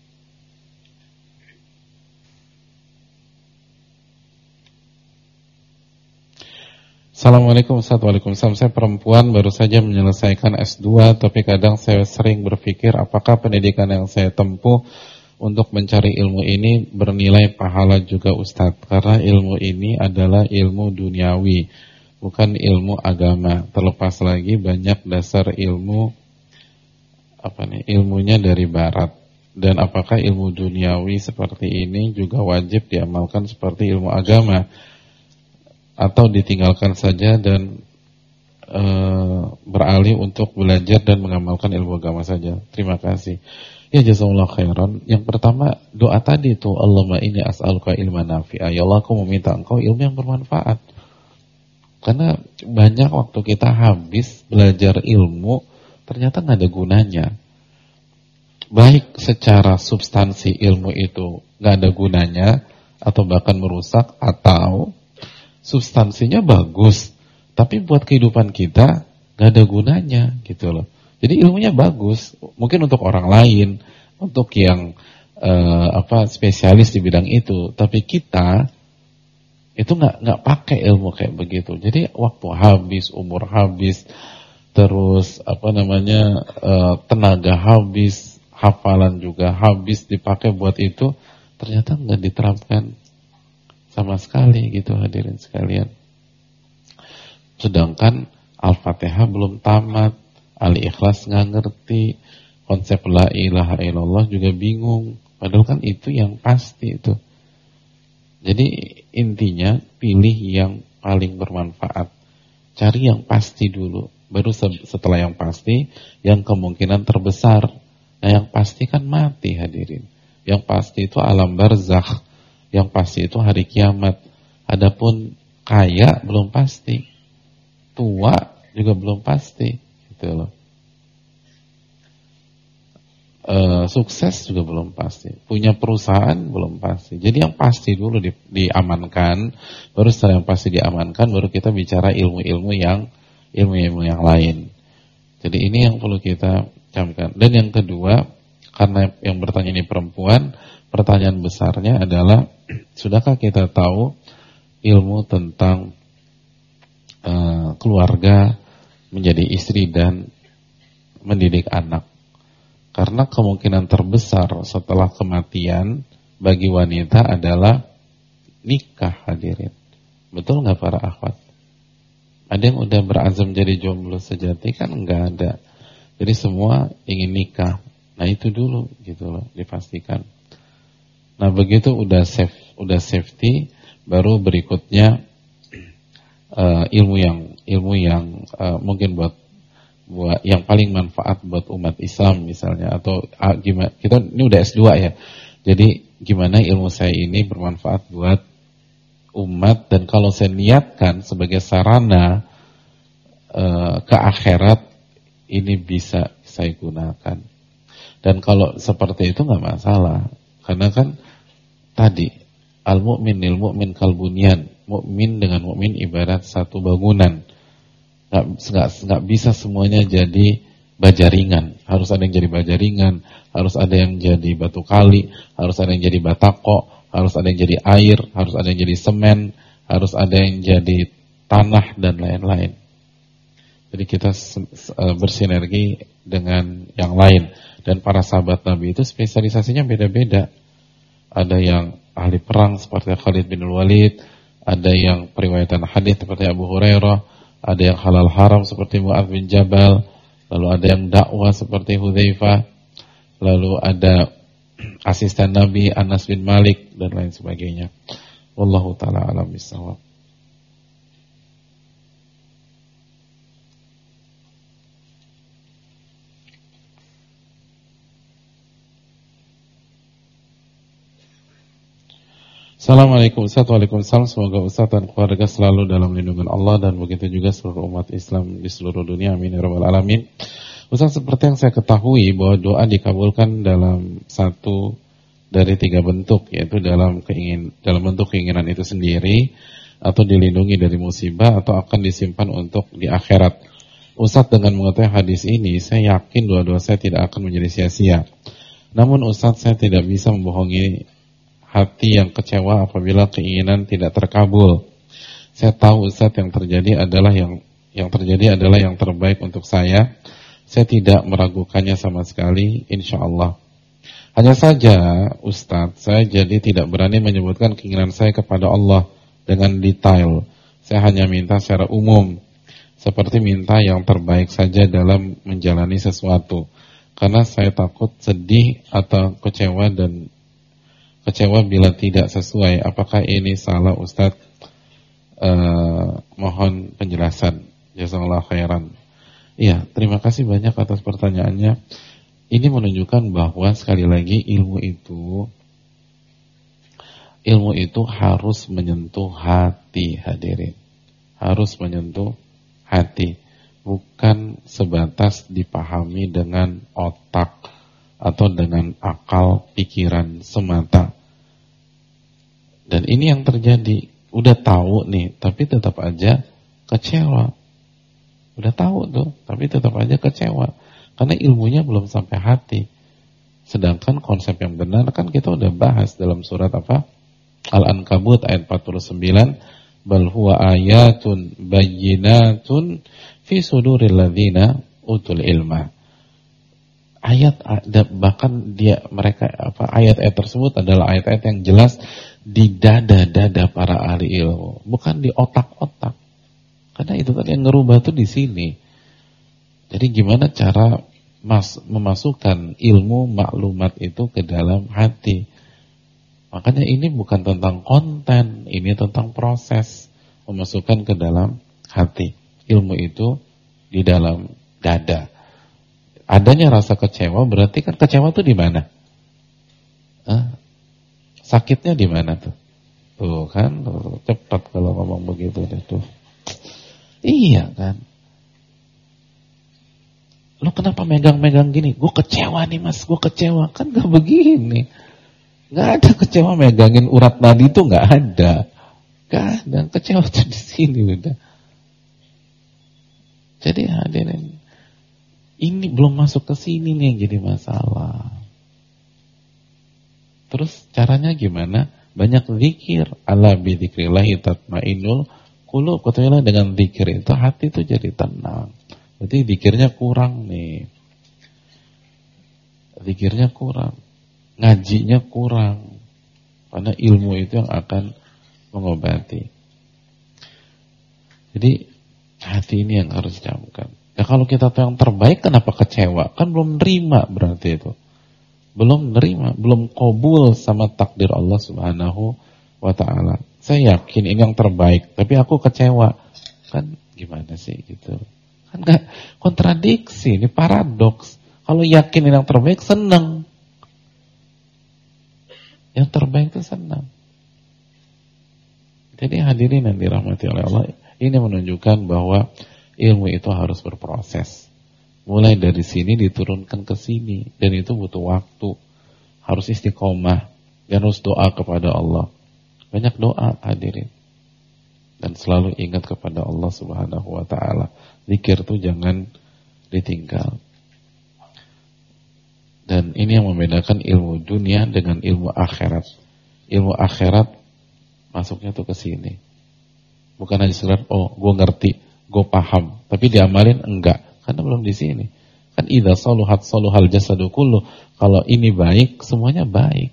Assalamualaikum Ustaz. Waalaikumsalam. Saya perempuan baru saja menyelesaikan S2, tapi kadang saya sering berpikir apakah pendidikan yang saya tempuh untuk mencari ilmu ini bernilai pahala juga Ustaz, karena ilmu ini adalah ilmu duniawi, bukan ilmu agama. Terlepas lagi banyak dasar ilmu ilmunya dari barat. Dan apakah ilmu duniawi seperti ini juga wajib diamalkan seperti ilmu agama, atau ditinggalkan saja dan beralih untuk belajar dan mengamalkan ilmu agama saja? Terima kasih. Ya, jazakallahu khairan. Yang pertama, doa tadi itu, Allahumma inni as'aluka ilman nafi'a. Ya Allah, aku meminta engkau ilmu yang bermanfaat. Karena banyak waktu kita habis belajar ilmu, ternyata nggak ada gunanya. Baik secara substansi ilmu itu nggak ada gunanya, atau bahkan merusak, atau substansinya bagus, tapi buat kehidupan kita nggak ada gunanya, gitu loh. Jadi ilmunya bagus, mungkin untuk orang lain, untuk yang spesialis di bidang itu, tapi kita itu nggak pakai ilmu kayak begitu. Jadi waktu habis, umur habis, terus tenaga habis, hafalan juga habis dipakai buat itu, ternyata nggak diterapkan sama sekali gitu, hadirin sekalian. Sedangkan Al-Fatihah belum tamat, Al-Ikhlas nggak ngerti, konsep la ilaha illallah juga bingung, padahal kan itu yang pasti itu. Jadi intinya pilih yang paling bermanfaat, cari yang pasti dulu. Baru setelah yang pasti, yang kemungkinan terbesar. Nah yang pasti kan mati hadirin. Yang pasti itu alam barzakh. Yang pasti itu hari kiamat. Adapun kaya belum pasti. Tua juga belum pasti. Gitu loh. Sukses juga belum pasti. Punya perusahaan belum pasti. Jadi yang pasti dulu diamankan. Baru setelah yang pasti diamankan, baru kita bicara ilmu-ilmu yang lain. Jadi ini yang perlu kita camkan. Dan yang kedua, karena yang bertanya ini perempuan, pertanyaan besarnya adalah, sudahkah kita tahu ilmu tentang keluarga, menjadi istri dan mendidik anak? Karena kemungkinan terbesar setelah kematian bagi wanita adalah nikah hadirin. Betul nggak para akhwat? Ada yang udah berazam jadi jomblo sejati kan nggak ada. Jadi semua ingin nikah. Nah itu dulu gitu loh, dipastikan. Nah begitu udah safety, baru berikutnya ilmu yang mungkin buat yang paling manfaat buat umat Islam misalnya, atau gimana, kita ini udah S2 ya. Jadi gimana ilmu saya ini bermanfaat buat umat, dan kalau saya niatkan sebagai sarana ke akhirat, ini bisa saya gunakan. Dan kalau seperti itu nggak masalah, karena kan tadi al-mu'minil mu'min kalbunyan, mukmin dengan mukmin ibarat satu bangunan. Nggak bisa semuanya jadi bajaringan. Harus ada yang jadi bajaringan, harus ada yang jadi batu kali, harus ada yang jadi batako, harus ada yang jadi air, harus ada yang jadi semen, harus ada yang jadi tanah dan lain-lain. Jadi kita bersinergi dengan yang lain. Dan para sahabat Nabi itu spesialisasinya beda-beda. Ada yang ahli perang seperti Khalid bin Walid, ada yang periwayatan hadis seperti Abu Hurairah, ada yang halal haram seperti Mu'adz bin Jabal, lalu ada yang dakwah seperti Hudzaifah, lalu ada asisten Nabi Anas bin Malik dan lain sebagainya. Wallahu taala alam bissawab. Assalamualaikum Ustaz. Waalaikumsalam. Semoga Ustaz dan keluarga selalu dalam lindungan Allah, dan begitu juga seluruh umat Islam di seluruh dunia. Amin ya rabbal alamin. Ustaz, seperti yang saya ketahui bahwa doa dikabulkan dalam satu dari 3 bentuk, yaitu dalam bentuk keinginan itu sendiri, atau dilindungi dari musibah, atau akan disimpan untuk di akhirat. Ustaz, dengan mengetahui hadis ini, saya yakin doa-doa saya tidak akan menjadi sia-sia. Namun Ustaz, saya tidak bisa membohongi hati yang kecewa apabila keinginan tidak terkabul. Saya tahu Ustaz, yang terjadi adalah yang terbaik untuk saya. Saya tidak meragukannya sama sekali, insya Allah. Hanya saja Ustaz, saya jadi tidak berani menyebutkan keinginan saya kepada Allah dengan detail. Saya hanya minta secara umum, seperti minta yang terbaik saja dalam menjalani sesuatu. Karena saya takut sedih atau kecewa bila tidak sesuai. Apakah ini salah Ustaz? Mohon penjelasan. Jazakallahu khairan. Iya, terima kasih banyak atas pertanyaannya. Ini menunjukkan bahwa sekali lagi ilmu itu harus menyentuh hati hadirin. Harus menyentuh hati. Bukan sebatas dipahami dengan otak atau dengan akal pikiran semata. Dan ini yang terjadi. Udah tahu nih, tapi tetap aja kecewa. Udah tahu tuh, tapi tetap aja kecewa. Karena ilmunya belum sampai hati. Sedangkan konsep yang benar kan kita udah bahas dalam surat apa? Al-Ankabut ayat 49. Bal huwa ayatun bayyinatun fi suduril ladzina utul ilma. Bahkan ayat-ayat tersebut adalah ayat-ayat yang jelas di dada-dada para ahli ilmu, bukan di otak-otak. Karena itu tadi yang ngerubah tuh di sini. Jadi gimana cara memasukkan ilmu maklumat itu ke dalam hati? Makanya ini bukan tentang konten, ini tentang proses memasukkan ke dalam hati. ilmu itu di dalam dada. Adanya rasa kecewa berarti kan kecewa tuh di mana? Sakitnya di mana tuh? Tuh kan, cepat kalau ngomong begitu deh tuh. Iya kan? Lo kenapa megang-megang gini? Gue kecewa nih mas, gue kecewa. Kan gak begini. Gak ada kecewa megangin urat nadi itu gak ada. Gak ada, kecewa tuh di sini udah. Jadi hadirin, ini belum masuk ke sini nih yang jadi masalah. Terus caranya gimana? Banyak zikir. Ala bidzikrillahi tatmainnul qulub. Katakanlah dengan zikir itu hati itu jadi tenang. Berarti zikirnya kurang nih. Zikirnya kurang. Ngajinya kurang. Karena ilmu itu yang akan mengobati. Jadi hati ini yang harus camkan. Ya kalau kita tahu yang terbaik, kenapa kecewa? Kan belum nerima berarti itu. Belum nerima, belum qabul sama takdir Allah Subhanahu wa ta'ala. Saya yakin ini yang terbaik, tapi aku kecewa. Kan gimana sih gitu? Kan gak kontradiksi, ini paradoks. Kalau yakin ini yang terbaik, senang. Yang terbaik itu senang. Jadi hadirin yang dirahmati oleh Allah, ini menunjukkan bahwa ilmu itu harus berproses. Mulai dari sini diturunkan ke sini. Dan itu butuh waktu. Harus istiqomah. Dan harus doa kepada Allah. Banyak doa hadirin. Dan selalu ingat kepada Allah Subhanahu wa ta'ala. Zikir itu jangan ditinggal. Dan ini yang membedakan ilmu dunia dengan ilmu akhirat. Ilmu akhirat masuknya tuh ke sini. Bukan hanya sekedar, oh gue ngerti, gue paham. Tapi diamalin enggak. Karena belum di sini. Kan idza saluhat saluhal jasadu kullu. Kalau ini baik, semuanya baik.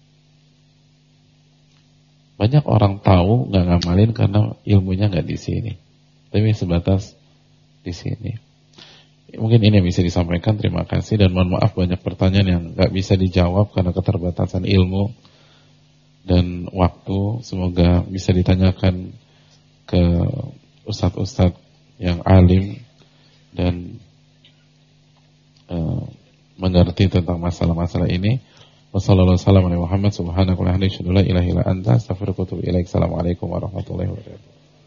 Banyak orang tahu nggak ngamalin karena ilmunya nggak di sini. Tapi sebatas di sini. Mungkin ini yang bisa disampaikan. Terima kasih dan mohon maaf banyak pertanyaan yang nggak bisa dijawab karena keterbatasan ilmu dan waktu. Semoga bisa ditanyakan ke ustadz-ustadz yang alim dan mengerti tentang masalah-masalah ini. Wassalamualaikum warahmatullahi wabarakatuh. Assalamualaikum warahmatullahi wabarakatuh.